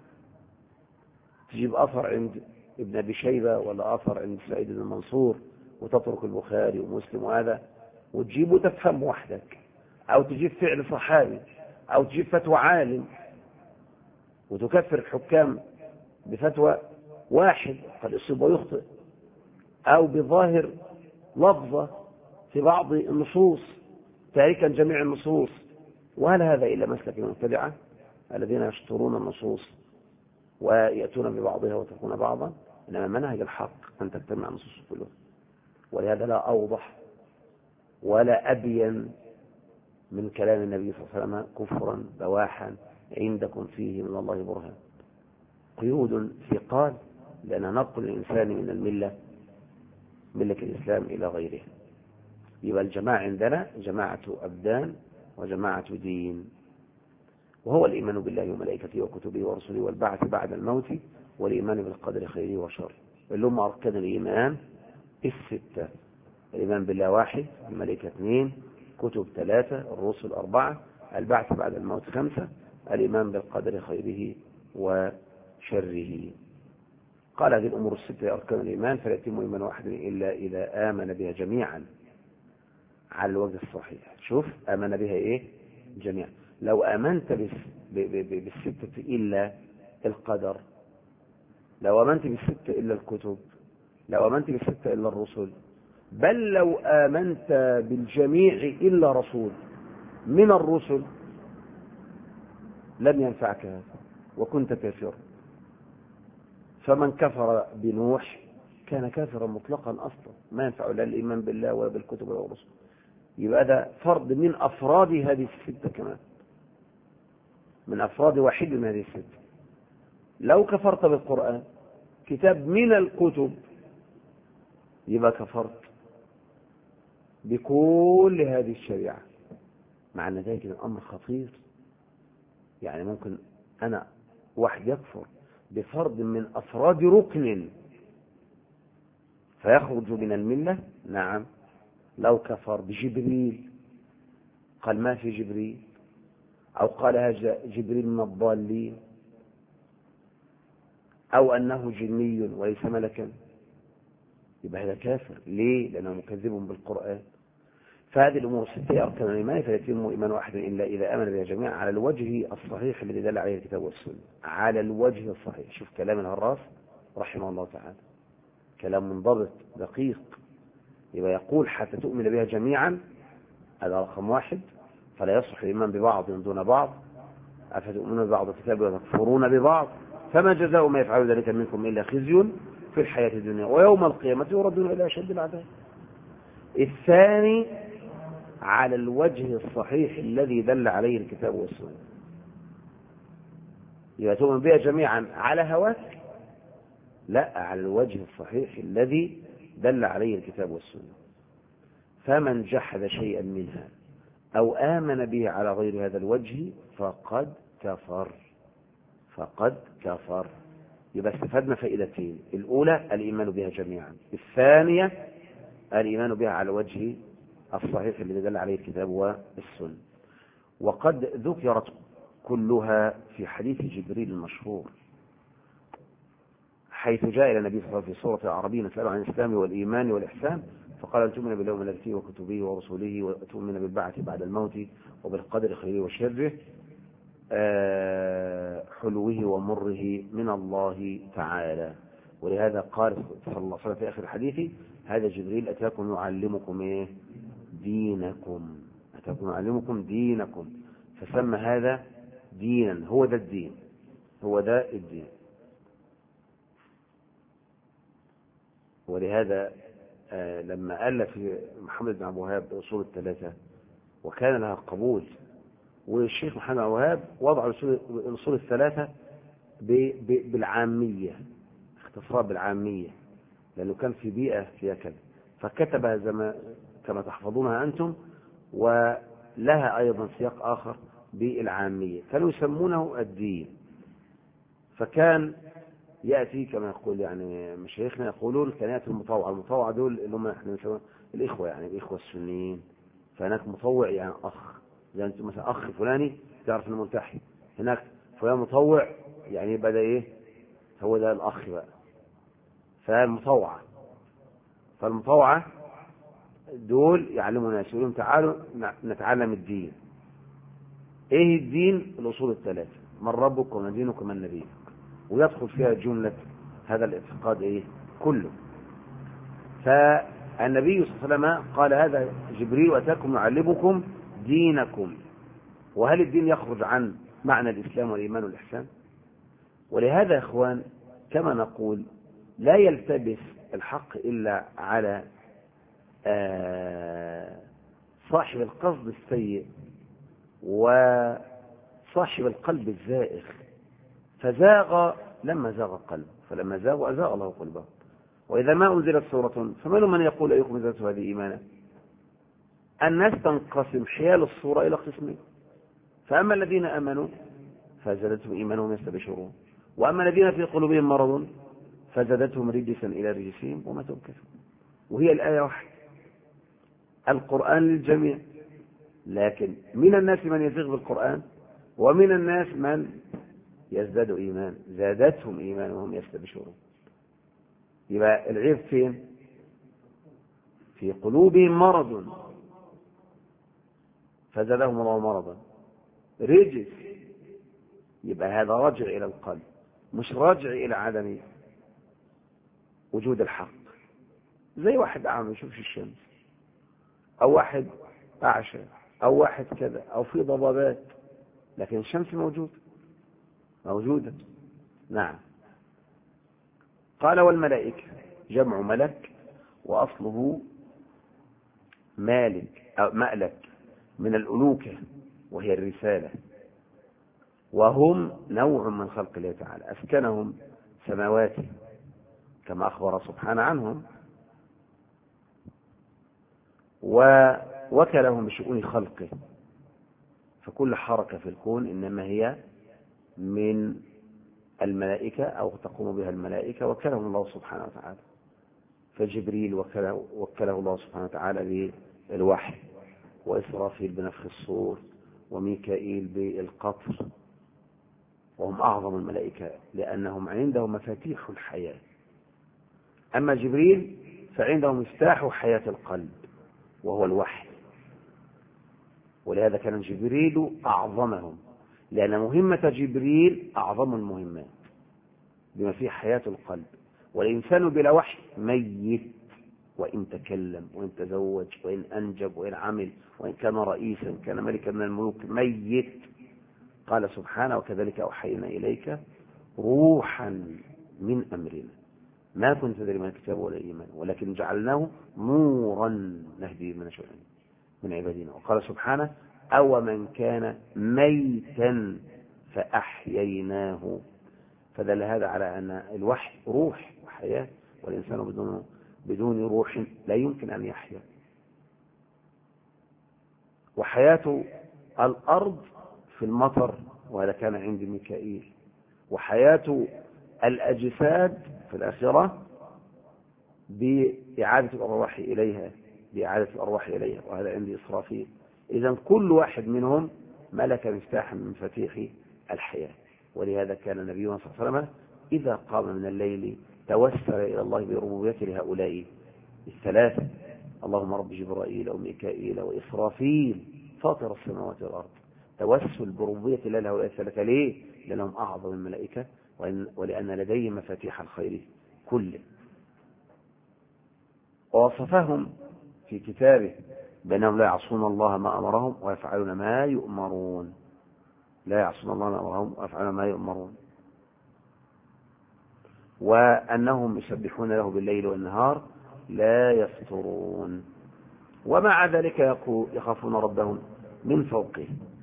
تجيب أثر عند ابن أبي شيبة ولا أثر عند سعيد بن منصور وتترك البخاري ومسلم وهذا وتجيب وتفهم وحدك، أو تجيب فعل صحابي، أو تجيب فتوى عالم وتكفر الحكام بفتوى واحد قد يصيب ويخطئ، أو بظاهر لفظة في بعض النصوص تاركا جميع النصوص. وهل هذا إلا مسلك المبتدعة الذين يشطرون النصوص ويأتون ببعضها وتركون بعضا؟ إنما منهج الحق أن تجتمع النصوص كلها، ولهذا لا أوضح ولا أبين من كلام النبي صلى الله عليه وسلم كفرا بواحا عندكم فيه من الله برهان. قيود في قال لأن نقل الإنسان من الملة ملة الإسلام إلى غيره. يبقى الجماعة عندنا جماعة أبدان وجماعة دين، وهو الإيمان بالله وملائكته وكتبه ورسله والبعث بعد الموت والإيمان بالقدر خيره وشره. اللي هم أركان الإيمان الستة: الإيمان بالله واحد، الملائكة اثنين، كتب ثلاثة، الرسل أربعة، البعث بعد الموت خمسة، الإيمان بالقدر خيره وشره. قال هذه الأمور الستة أركان الإيمان، فلا يتم إيمان واحد إلا إذا آمن بها جميعا على الوجه الصحيح. شوف، آمن بها إيه؟ جميعا. لو آمنت بالستة إلا القدر، لو آمنت بالستة إلا الكتب، لو آمنت بالستة إلا الرسل، بل لو آمنت بالجميع إلا رسول من الرسل، لم ينفعك هذا وكنت كافرا. فمن كفر بنوح كان كافرا مطلقا أصلا، ما ينفع لا الإيمان بالله ولا بالكتب ولا الرسل. يبقى هذا فرد من أفراد هذه الستة، كمان من أفراد واحد من هذه الستة. لو كفرت بالقرآن كتاب من الكتب يبقى كفرت بكل هذه الشريعة. مع أن ذلك الأمر خطير، يعني ممكن أنا واحد يكفر بفرد من أفراد ركن فيخرج من الملة. نعم، لو كفر بجبريل، قال ما في جبريل، أو قال هذا جبريل من الضالين، أو أنه جني وليس ملكا، يبقى هذا كافر. ليه؟ لأنه مكذب بالقرآن. فهذه الأمور الستة أركان الإيمان، فلا يتم إيمان واحد إلا إذا آمن بها جميعا على الوجه الصحيح الذي دل عليه الكتاب والسنة. على الوجه الصحيح. شوف كلام الهراس رحمه الله تعالى، كلام منضبط دقيق. يبقى يقول حتى تؤمن بها جميعا، هذا رقم واحد. فلا يصح الإيمان ببعض دون بعض. أفتؤمنون ببعض الكتاب وتكفرون ببعض، فما جزاء ما يفعل ذلك منكم إلا خزي في الحياة الدنيا ويوم القيامة يردون إلى أشد العذاب. الثاني على الوجه الصحيح الذي دل عليه الكتاب والسنة. يبقى تؤمن بها جميعا على هواك؟ لا، على الوجه الصحيح الذي دل عليه الكتاب والسنة. فمن جحد شيئا منها أو آمن به على غير هذا الوجه فقد كفر، فقد كفر. يبقى استفدنا فائدتين: الأولى الإيمان بها جميعا، الثانية الإيمان بها على الوجه الصحيح الذي دل عليه الكتاب والسنة. وقد ذكرت كلها في حديث جبريل المشهور، حيث جاء إلى النبي صلى الله عليه وسلم في سورة العربية نسأله عن الإسلام والإيمان والإحسان، فقال أن تؤمن بالله وملائكته وكتبه ورسله، وتؤمن بالبعث بعد الموت، وبالقدر خيره وشره، حلوه ومره من الله تعالى. ولهذا قال صلى الله عليه وسلم في آخر الحديث: هذا جبريل أتاكم يعلمكم إيه؟ دينكم، أتاكم يعلمكم دينكم. فسمى هذا دينا، هو ذا الدين، هو ذا الدين. ولهذا آه لما ألف محمد بن عبد الوهاب الأصول الثلاثة وكان لها قبول، والشيخ محمد بن عبد الوهاب وضع الأصول الثلاثة بالعامية، اختصار بالعامية، لأنه كان في بيئة فيها كذا، فكتبها زي كما تحفظونها أنتم، ولها أيضا سياق آخر بالعامية، كانوا يسمونه الدين. فكان يأتي كما يقول يعني مشايخنا يقولون كان يأتي المطوع، المطوع دول اللي هم احنا نسميهم الإخوة، يعني الإخوة السنيين. فهناك مطوع يعني أخ، زي أنت مثلا أخ فلاني تعرف إنه ملتحي، هناك فلان مطوع يعني بدأ إيه، هو ده الأخ بقى. فالمطوعة فالمطوعة دول يعلموا الناس، يقولون تعالوا نتعلم الدين. إيه الدين؟ الأصول الثلاثة: من ربك ومن دينك ومن نبيك، ويدخل فيها جملة هذا الاعتقاد إيه كله. فالنبي صلى الله عليه وسلم قال: هذا جبريل أتاكم يعلمكم دينكم. وهل الدين يخرج عن معنى الإسلام والإيمان والإحسان؟ ولهذا يا إخوان كما نقول لا يلتبس الحق إلا على صاحب القصد السيء وصاحب القلب الزائغ. فزاغ لما زاغ القلب، فلما زاغ أزاغ الله قلبه. وإذا ما أنزلت سورة فمن من يقول أيكم زادته هذه إيمانا؟ الناس تنقسم حيال الصورة إلى قسمين: فأما الذين آمنوا فزادتهم إيمانهم يستبشرون، وأما الذين في قلوبهم مرض فزادتهم رجسا إلى رجسهم وماتوا بكفر. وهي الآية واحدة، القرآن للجميع، لكن من الناس من يزيغ بالقرآن ومن الناس من يزداد إيمان، زادتهم إيمان وهم يستبشرون. يبقى العيب فين؟ في قلوبهم مرض فزادهم الله مرضا، رجس، يبقى هذا راجع إلى القلب مش راجع إلى عدم وجود الحق. زي واحد أعمى ما يشوفش الشمس، أو واحد أعشى، أو واحد كذا، أو في ضبابات، لكن الشمس موجودة موجودة. نعم. قال والملائكة جمع ملك، وأصله مالك أو مألك من الألوكة وهي الرسالة، وهم نوع من خلق الله تعالى، أسكنهم سماواته كما أخبر سبحانه عنهم، ووكلهم بشؤون خلقه، فكل حركة في الكون إنما هي من الملائكة أو تقوم بها الملائكة، وكلهم الله سبحانه وتعالى. فجبريل وكله, وكله الله سبحانه وتعالى بالوحي، وإسرافيل بنفخ الصور، وميكائيل بالقطر، وهم أعظم الملائكة لأنهم عندهم مفاتيح الحياة. أما جبريل فعنده مفتاح حياة القلب وهو الوحي، ولهذا كان جبريل أعظمهم، لأن مهمة جبريل أعظم المهمات بما فيه حياة القلب. والإنسان بلا وحي ميت، وإن تكلم وإن تزوج وإن أنجب وإن عمل وإن كان رئيسا كان ملكا من الملوك ميت. قال سبحانه وكذلك أوحينا إليك روحا من أمرنا ما كنت تدري ما الكتاب ولا الإيمان ولكن جعلناه نورا نهدي من نشاء من عبادنا. وقال سبحانه أو من كان ميتا فأحييناه. فدل هذا على أن الوحي روح وحياة، والإنسان بدون بدون روح لا يمكن أن يحيا. وحياة الأرض في المطر، وهذا كان عند ميكائيل. وحياة الأجساد في الآخرة بإعادة الأرواح إليها بإعادة الأرواح إليها وهذا عند إسرافيل. إذن كل واحد منهم ملك مفتاحا من مفاتيح الحياة. ولهذا كان نبينا صلى الله عليه وسلم إذا قام من الليل توسل إلى الله بربوبيته لهؤلاء الثلاثة، اللهم رب جبرائيل وميكائيل وإسرافيل فاطر السماوات والأرض. توسل بربوبية الله لهؤلاء الثلاثة. ليه؟ لأنهم أعظم الملائكة، ولأن لديهم مفاتيح الخير كله. ووصفهم في كتابه بأنهم لا يعصون الله ما أمرهم ويفعلون ما يؤمرون. لا يعصون الله ما أمرهم ويفعلون ما يؤمرون. وأنهم يسبحون له بالليل والنهار لا يفترون، ومع ذلك يخافون ربهم من فوقه.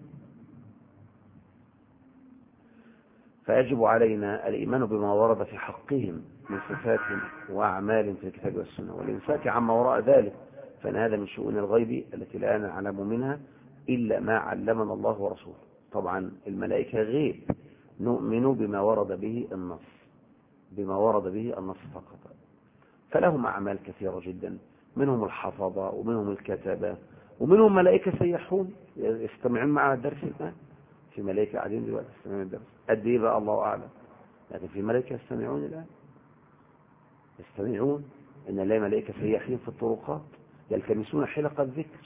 فيجب علينا الإيمان بما ورد في حقهم من صفات وأعمال في الكتاب والسنة، والإمساك عما وراء ذلك، فإن هذا من شؤون الغيب التي لا نعلم منها إلا ما علمنا الله ورسوله. طبعا الملائكة غيب، نؤمن بما ورد به النص بما ورد به النص فقط. فلهم أعمال كثيرة جدا، منهم الحفظة ومنهم الكتبة ومنهم ملائكة سيحون يستمعون معنا الدرس الآن. في ملائكة قاعدين دلوقتي يستمعون الدرس قد إيه بقى الله أعلم، لكن في ملائكة يستمعون الآن يستمعون إن الله ملائكة سياحين في الطرقات يلتمسون حلق الذكر.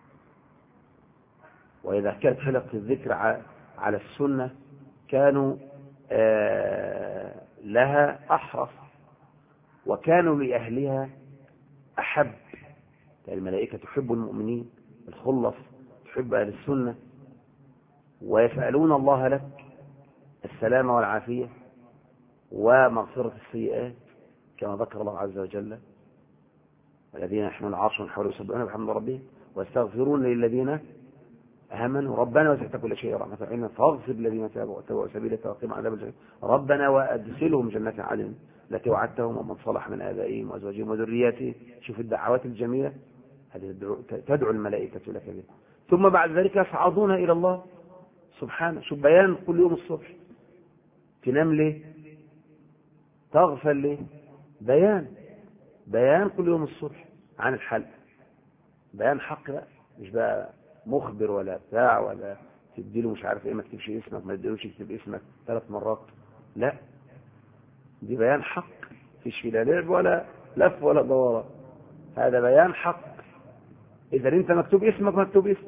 وإذا كانت حلق الذكر على السنة كانوا آه لها أحرص وكانوا لأهلها أحب. الملائكة تحب المؤمنين الخلص، تحب أهل السنة، ويسألون الله لك السلامة والعافية ومغفرة السيئات كما ذكر الله عز وجل الذين يحملون العرش من حوله يسبحون بحمد ربهم ويستغفرون للذين آمنوا ربنا وسعت كل شيء رحمة وعلما فاغفر الذين تابوا واتبعوا سبيلك وقهم عذاب الجحيم ربنا وأدخلهم جنات عدن التي وعدتهم ومن صلح من آبائهم وأزواجهم وذرياتهم. شوف الدعوات الجميلة هذه تدعو الملائكة لك بها. ثم بعد ذلك يصعدون إلى الله سبحانه. شوف بيان كل يوم الصبح تنام ليه؟ تغفل ليه؟ بيان بيان كل يوم الصبح عن الحلقة، بيان حق بقى، مش بقى مخبر ولا بتاع ولا تديله مش عارف ايه ما تكتبش اسمك، ما تديلوش يكتب اسمك ثلاث مرات، لا، دي بيان حق، فيش فيه لا لعب ولا لف ولا دورة، هذا بيان حق. إذا انت مكتوب اسمك مكتوب اسمك.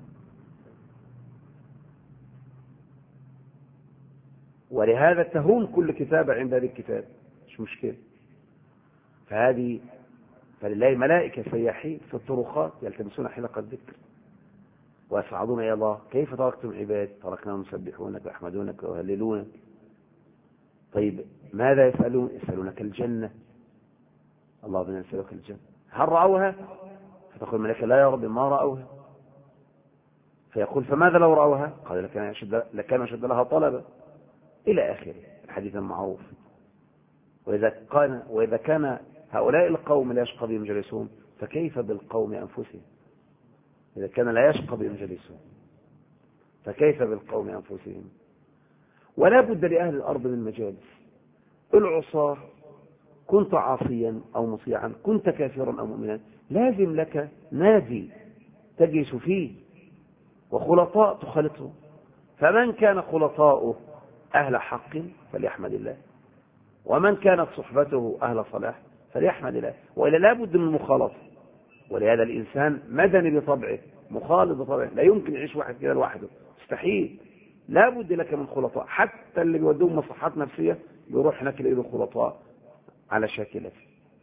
ولهذا تهون كل كتابة عند هذه الكتاب، مش مشكلة. فهذه فلله ملائكة سياحين في الطرقات يلتمسون حلق الذكر ويصعدون إلى الله، كيف تركتم عباد؟ تركناهم يسبحونك ويحمدونك ويهللونك. طيب ماذا يسألون؟ يسألونك الجنة، الله بنا نسألك الجنة، هل رأوها؟ فتقول الملائكة لا يا رب ما رأوها. فيقول فماذا لو رأوها؟ قال لكان أشد, لكان أشد لها طلبا، إلى آخر الحديث المعروف. وإذا كان, وإذا كان هؤلاء القوم لا يشقى بهم جلسون، فكيف بالقوم أنفسهم؟ إذا كان لا يشقى بهم جلسون فكيف بالقوم أنفسهم؟ ولا بد لأهل الأرض من مجالس. العصاة كنت عاصيا أو مطيعا، كنت كافرا أو مؤمنا، لازم لك نادي تجلس فيه وخلطاء تخلطه. فمن كان خلطاؤه أهل حق فليحمد الله، ومن كانت صحبته أهل صلاح فليحمد الله، وإلا لا بد من المخالطة. ولهذا الإنسان مدني بطبعه، مخالط بطبعه، لا يمكن يعيش واحد كده لوحده، مستحيل، لا بد لك من خلطاء. حتى اللي بيودوهم مصلحات نفسية بيروح هناك يلاقي له خلطاء على شاكلته.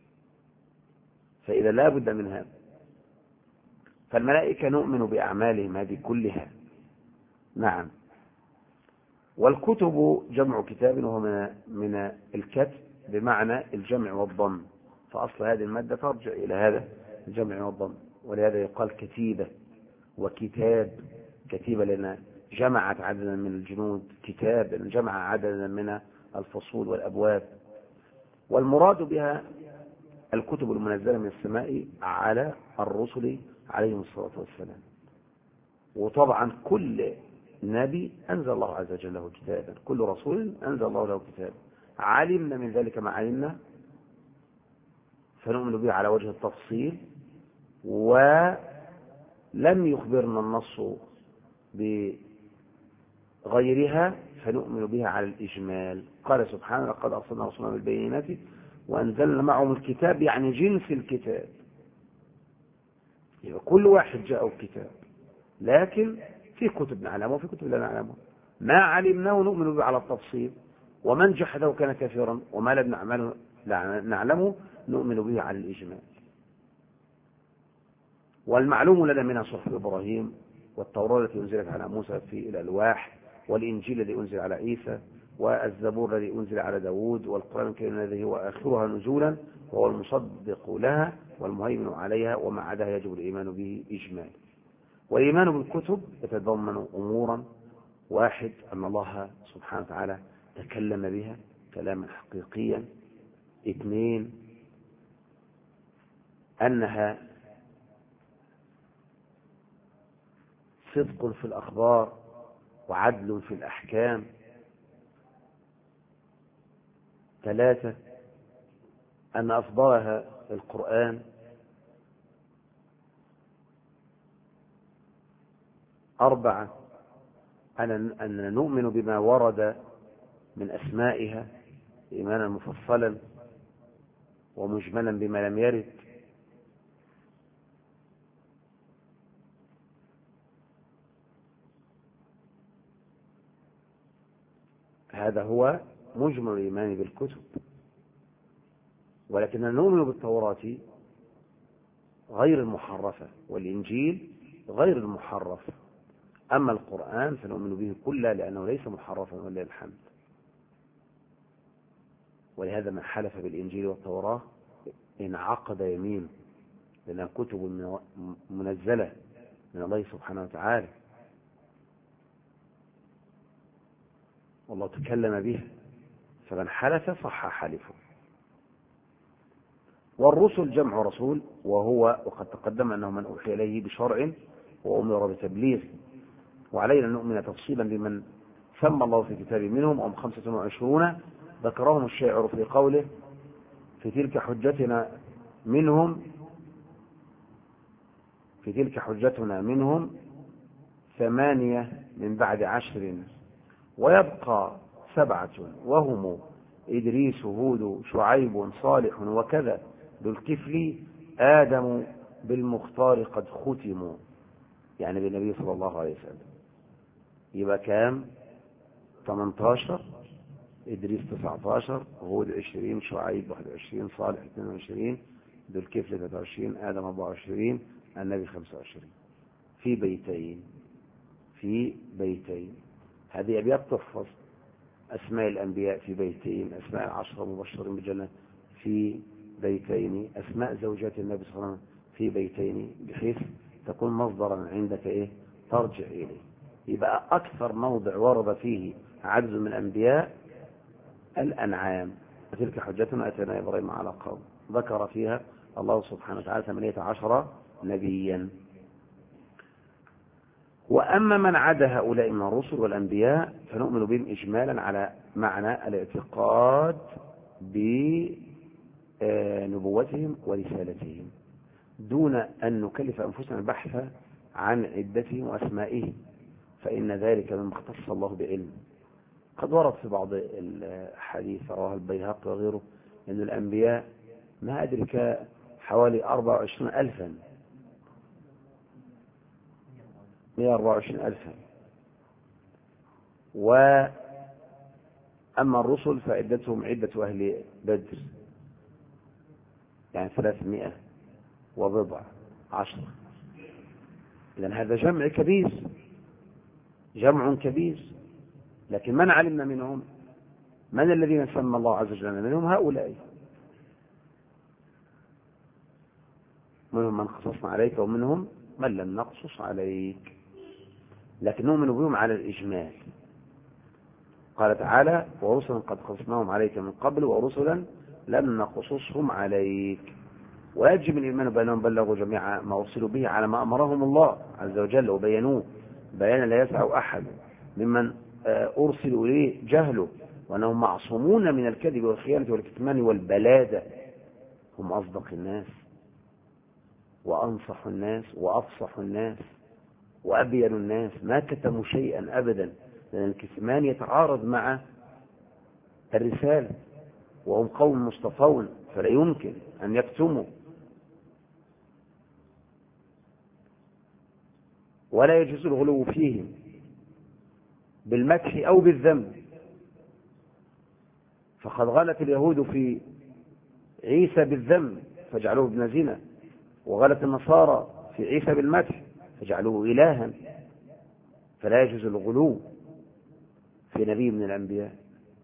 فإذا لا بد من هذا. فالملائكة نؤمن بأعمالهم هذه كلها. نعم. والكتب جمع كتاب، وهو من من الكتب بمعنى الجمع والضم، فأصل هذه المادة ترجع إلى هذا الجمع والضم. ولهذا يقال كتيبة وكتاب. كتيبة لأن جمعت عددا من الجنود، كتاب لأن جمع عددا من الفصول والأبواب. والمراد بها الكتب المنزلة من السماء على الرسل عليهم الصلاة والسلام. وطبعا كل نبي أنزل الله عز وجل له كتابا، كل رسول أنزل الله له كتابا. علمنا من ذلك ما علمنا فنؤمن به على وجه التفصيل، ولم يخبرنا النص بغيرها فنؤمن بها على الإجمال. قال سبحانه لقد أرسلنا رسولنا بالبينات وأنزلنا معهم الكتاب، يعني جنس الكتاب، يبقى كل واحد جاءه الكتاب، لكن في كتب نعلمه وفي كتب لا نعلمه. ما علمناه نؤمن به على التفصيل، ومن جحده كان كافرا، وما لم نعمله نعلمه نؤمن به على الإجمال. والمعلوم لنا منها صحف إبراهيم، والتوراة التي أنزلت على موسى في الألواح، والإنجيل الذي أنزل على عيسى، والزبور الذي أنزل على داود، والقرآن الكريم الذي هو آخرها نزولا وهو المصدق لها والمهيمن عليها، وما عداها يجب الإيمان به إجمال. والإيمان بالكتب يتضمن أمورا: واحد، أن الله سبحانه وتعالى تكلم بها كلاما حقيقيا. اثنين، أنها صدق في الأخبار وعدل في الأحكام. ثلاثة، أن أفضلها القرآن. أربعة، أن نؤمن بما ورد من أسمائها إيمانا مفصلا ومجملا بما لم يرد. هذا هو مجمل الإيمان بالكتب. ولكن نؤمن بالتوراة غير المحرفة، والإنجيل غير المحرف. أما القرآن فنؤمن به كله لأنه ليس محرفا ولله الحمد. ولهذا من حلف بالإنجيل والتوراة انعقد يمين، لأنها كتب منزلة من الله سبحانه وتعالى، والله تكلم بها، فمن حلف صح حلفه. والرسل جمع رسول، وهو وقد تقدم أنه من أوحي إليه بشرع وأمر بتبليغ. وعلينا أن نؤمن تفصيلا بمن سمى الله في كتابه منهم، هم خمسة وعشرون ذكرهم الشاعر في قوله في تلك حجتنا منهم في تلك حجتنا منهم ثمانية من بعد عشر ويبقى سبعة وهم إدريس هود شعيب صالح وكذا ذو الكفل آدم بالمختار قد ختموا، يعني بالنبي صلى الله عليه وسلم. يبقى كام؟ ثمانية عشر، إدريس تسعة عشر، هود عشرين، شعيب واحد وعشرين، صالح اثنين وعشرين، ذو الكفل ثلاثة وعشرين، آدم أربعة وعشرين، النبي خمسة وعشرين، في بيتين في بيتين. هذه أبيات تحفظ، أسماء الأنبياء في بيتين، أسماء العشرة المبشرين بالجنة في بيتين، أسماء زوجات النبي صلى الله عليه وسلم في بيتين، بحيث تكون مصدرا عندك إيه ترجع إليه. يبقى أكثر موضع ورد فيه عدد من الأنبياء الأنعام. وتلك حجتنا أتينا إبراهيم على قوم، ذكر فيها الله سبحانه وتعالى ثمانية عشر نبيا. وأما من عدا هؤلاء من الرسل والأنبياء فنؤمن بهم إجمالا على معنى الاعتقاد بنبوتهم ورسالتهم، دون أن نكلف أنفسنا البحث عن عدتهم وأسمائهم، فإن ذلك مما اختص الله بعلم. قد ورد في بعض الحديث رواه البيهقي وغيره أن الأنبياء ما أدرك حوالي أربعة وعشرين ألفا مئة وأربعة وعشرين ألفا، وأما الرسل فعدتهم عدة أهل بدر يعني ثلاثمائة وبضع عشر. لأن هذا جمع كبير، جمع كبير. لكن من علمنا منهم؟ من الذين سمى الله عز وجل منهم؟ هؤلاء، منهم من قصصنا عليك ومنهم من لم نقصص عليك، لكن نؤمن بهم على الإجمال. قال تعالى ورسلا قد قصصناهم عليك من قبل ورسلا لم نقصصهم عليك. ويجب الإيمان بأنهم بلغوا جميع ما أرسلوا به على ما أمرهم الله عز وجل وبينوه بيانا لا يسع أحد ممن أرسلوا إليه جهله، وأنهم معصومون من الكذب والخيانة والكتمان والبلادة. هم أصدق الناس وأنصح الناس وأفصح الناس وأبين الناس، ما كتموا شيئا أبدا، لأن الكتمان يتعارض مع الرسالة، وهم قوم مصطفون فلا يمكن أن يكتموا. ولا يجوز الغلو فيهم بالمدح أو بالذم، فقد غلت اليهود في عيسى بالذم فجعلوه ابن زنا، وغلت النصارى في عيسى بالمدح فجعلوه إلها. فلا يجوز الغلو في نبي من الأنبياء.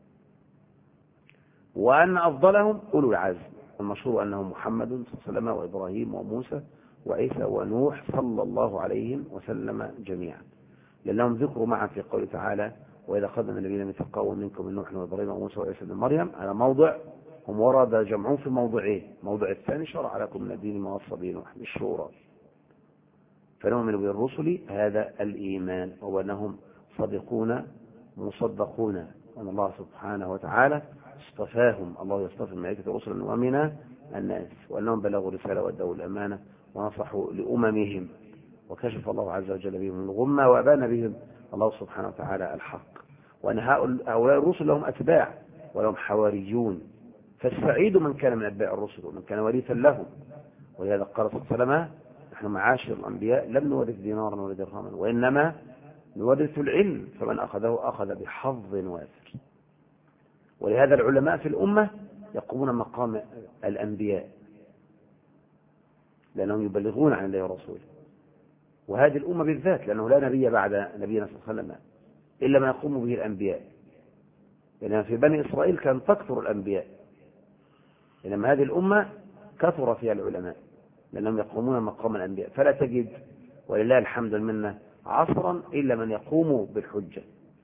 وأن أفضلهم أولو العزم، المشهور أنهم محمد صلى الله عليه وسلم وإبراهيم وموسى وعيسى ونوح صلى الله عليه وسلم جميعا، لأنهم ذكروا معا في قوله تعالى وإذا أخذنا الذين ميثاقهم منكم من نوح وإبراهيم وموسى وعيسى بن مريم، على موضع هم ورد جمعون في موضعين. موضع الثاني شرع لكم من الدين ما وصى به نوح بالشورى. فنؤمن بالرسل هذا الإيمان، هو أنهم صادقون مصدقون، وأن الله سبحانه وتعالى اصطفاهم. الله يصطفي الملائكة رسلا ومن الناس، وأنهم بلغوا الرسالة وأدوا الأمانة ونصحوا لأممهم، وكشف الله عز وجل بهم الغمة وأبان بهم الله سبحانه وتعالى الحق. وأن هؤلاء الرسل لهم أتباع ولهم حواريون، فالسعيد من كان من أتباع الرسل ومن كان وريثا لهم. ولهذا قال صلى الله عليه وسلم نحن معاشر الأنبياء لم نورث دينارا ولا درهما وإنما نورث العلم، فمن أخذه أخذ بحظ وافر. ولهذا العلماء في الأمة يقومون مقام الأنبياء، لأنهم يبلغون عن الله ورسوله. وهذه الأمة بالذات، لأنه لا نبي بعد نبينا صلى الله عليه وسلم إلا ما يقوم به الأنبياء، لأن في بني إسرائيل كان تكثر الأنبياء، إنما هذه الأمة كثر فيها العلماء لأنهم يقومون مقام الأنبياء. فلا تجد ولله الحمد المنة عصرا إلا من يقوم بالحجة.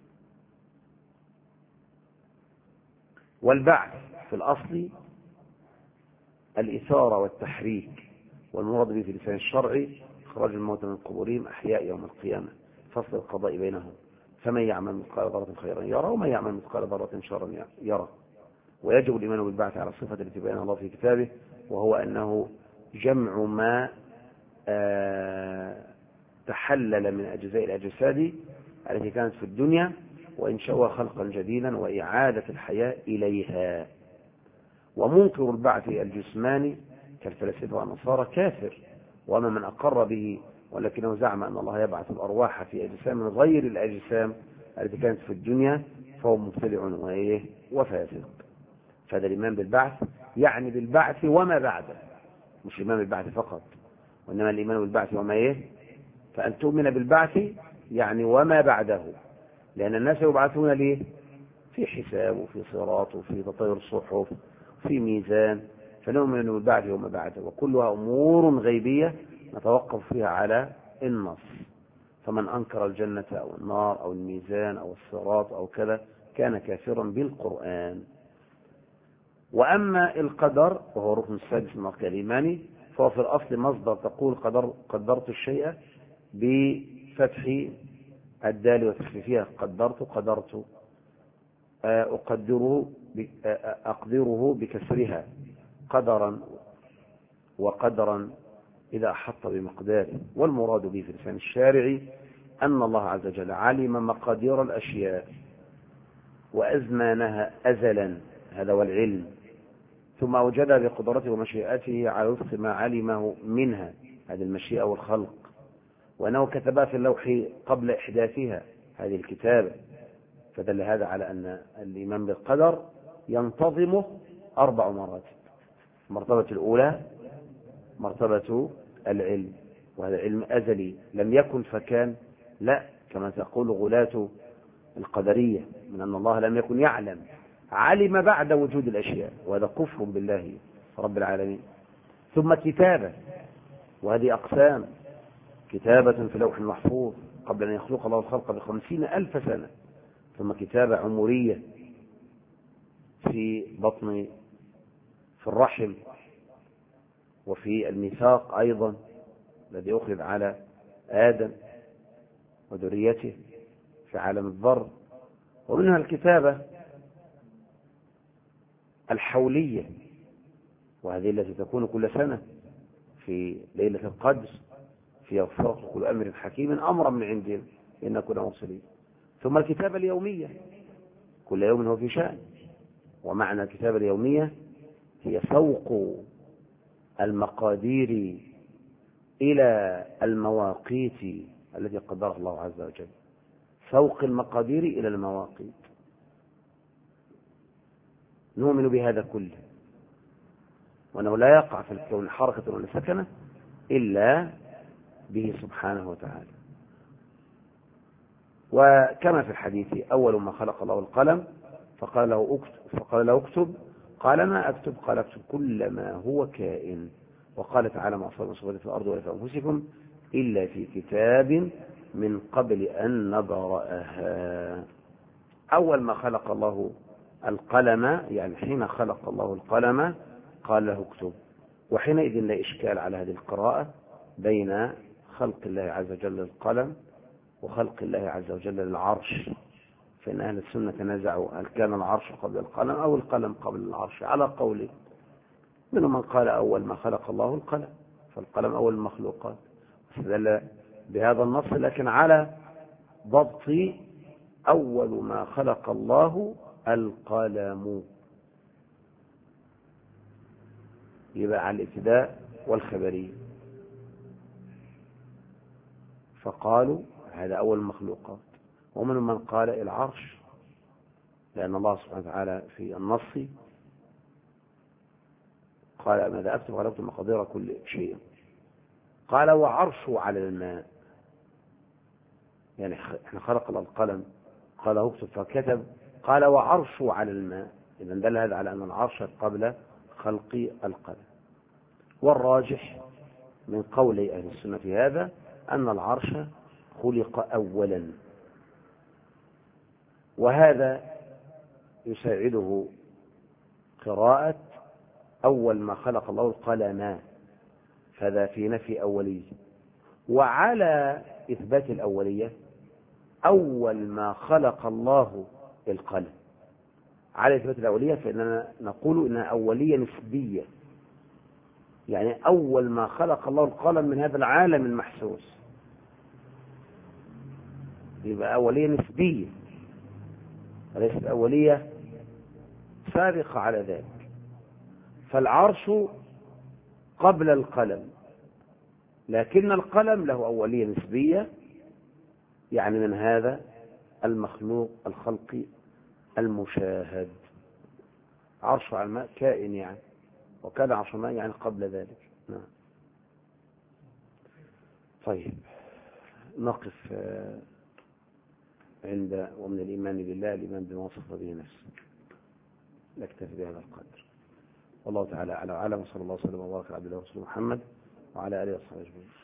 والبعث في الأصل الإثارة والتحريك، والمراد به في لسان الشرع إخراج الموتى من قبورهم أحياء يوم القيامة، فصل القضاء بينهم، فمن يعمل مثقال ذرة خيرا يرى ومن يعمل مثقال ذرة شرا يرى. ويجب الإيمان بالبعث على الصفة التي بينها الله في كتابه، وهو أنه جمع ما آه تحلل من أجزاء الأجساد التي كانت في الدنيا، وإنشاؤها خلقا جديدا وإعادة الحياة إليها. ومنكر البعث الجسماني كالفلاسفة والنصارى كافر، وما من أقر به ولكنه زعم أن الله يبعث الأرواح في أجسام غير الأجسام التي كانت في الدنيا فهو مبتدع وإيه وفاسق. فهذا الإيمان بالبعث يعني بالبعث وما بعده، مش الإيمان بالبعث فقط، وإنما الإيمان بالبعث وما إيه. فأن تؤمن بالبعث يعني وما بعده، لأن الناس يبعثون ليه؟ في حساب وفي صراط وفي تطير صحف وفي ميزان، فنؤمن بالبعث وما بعده، وكلها أمور غيبية نتوقف فيها على النص. فمن أنكر الجنة أو النار أو الميزان أو الصراط أو كذا كان كافرا بالقرآن. وأما القدر وهو ركن السادس من أركان الإيمان، فهو في الأصل مصدر تقول قدر قدرت الشيء بفتح الدال وتخفيفها قدرت قدرت، أقدره أقدره بكسرها قدرا وقدرا إذا أحط بمقداره. والمراد به في لسان الشارع أن الله عز وجل علم مقادير الأشياء وأزمانها أزلا، هذا هو العلم، ثم أوجدها بقدرته ومشيئته على وفق ما علمه منها، هذه المشيئة والخلق، وأنه كتبها في اللوح قبل إحداثها، هذه الكتابة. فدل هذا على أن الإيمان بالقدر ينتظمه أربع مراتب. المرتبة الأولى مرتبة العلم، وهذا علم أزلي لم يكن فكان، لا كما تقول غلاة القدرية من أن الله لم يكن يعلم، علم بعد وجود الأشياء، وهذا كفر بالله رب العالمين. ثم كتابة، وهذه أقسام: كتابة في لوح محفوظ قبل أن يخلق الله الخلق بخمسين ألف سنة، ثم كتابة عمرية في بطن في الرحم وفي الميثاق أيضا الذي أخذ على آدم وذريته في عالم الذر، ومنها الكتابة الحولية، وهذه التي تكون كل سنة في ليلة القدر في يغفر كل أمر حكيم أمرا من عندنا إن كنا مرسلين. ثم الكتابة اليومية، كل يوم هو في شأن. ومعنى الكتابة اليومية هي سوق المقادير إلى المواقيت التي قدرها الله عز وجل، سوق المقادير إلى المواقيت. نؤمن بهذا كله، وأنه لا يقع في الكون حركة ولا سكنة إلا به سبحانه وتعالى. وكما في الحديث: أول ما خلق الله القلم فقال له اكتب، فقال له اكتب، قال ما أكتب؟ قال اكتب كل ما هو كائن. وقال تعالى: ما أصاب مصيبة في الأرض ولا في أنفسكم إلا في كتاب من قبل أن نبرأها. أول ما خلق الله القلم، يعني حين خلق الله القلم قال له اكتب. وحينئذ لا إشكال على هذه القراءة بين خلق الله عز وجل للقلم وخلق الله عز وجل للعرش، فإن أهل السنة تنازعوا هل كان العرش قبل القلم أو القلم قبل العرش، على قوله. منهم من قال أول ما خلق الله القلم، فالقلم أول المخلوقات، استدل بهذا النص، لكن على ضبط أول ما خلق الله القلم، يبقى على الابتداء والخبرية. فقالوا هذا أول المخلوقات. ومنهم من قال العرش، لأن الله سبحانه وتعالى في النص قال: ماذا أكتب؟ قال: اكتب مقادير كل شيء. قال: وعرشه على الماء، يعني احنا خلق القلم قال اكتب فكتب، قال: وعرشه على الماء. إذن دل هذا على أن العرش قبل خلق القلم. والراجح من قول أهل السنة في هذا أن العرش خلق أولا، وهذا يساعده قراءة أول ما خلق الله القلم، فذا في نفي أولية. وعلى إثبات الأولية أول ما خلق الله القلم، على إثبات الأولية فإننا نقول إنها أولية نسبية، يعني أول ما خلق الله القلم من هذا العالم المحسوس، يبقى أولية نسبية وليست أولية سابقة على ذلك. فالعرش قبل القلم، لكن القلم له أولية نسبية، يعني من هذا المخلوق الخلقي المشاهد. عرش على الماء كائن يعني، وكان عرش الماء يعني قبل ذلك. نعم. طيب نقف عند ومن الإيمان بالله الإيمان بما وصف به نفسه، نكتفي بهذا القدر. والله تعالى أعلم وصلى الله وسلم وبارك على عبد الله ورسوله محمد وعلى آله وصحبه أجمعين.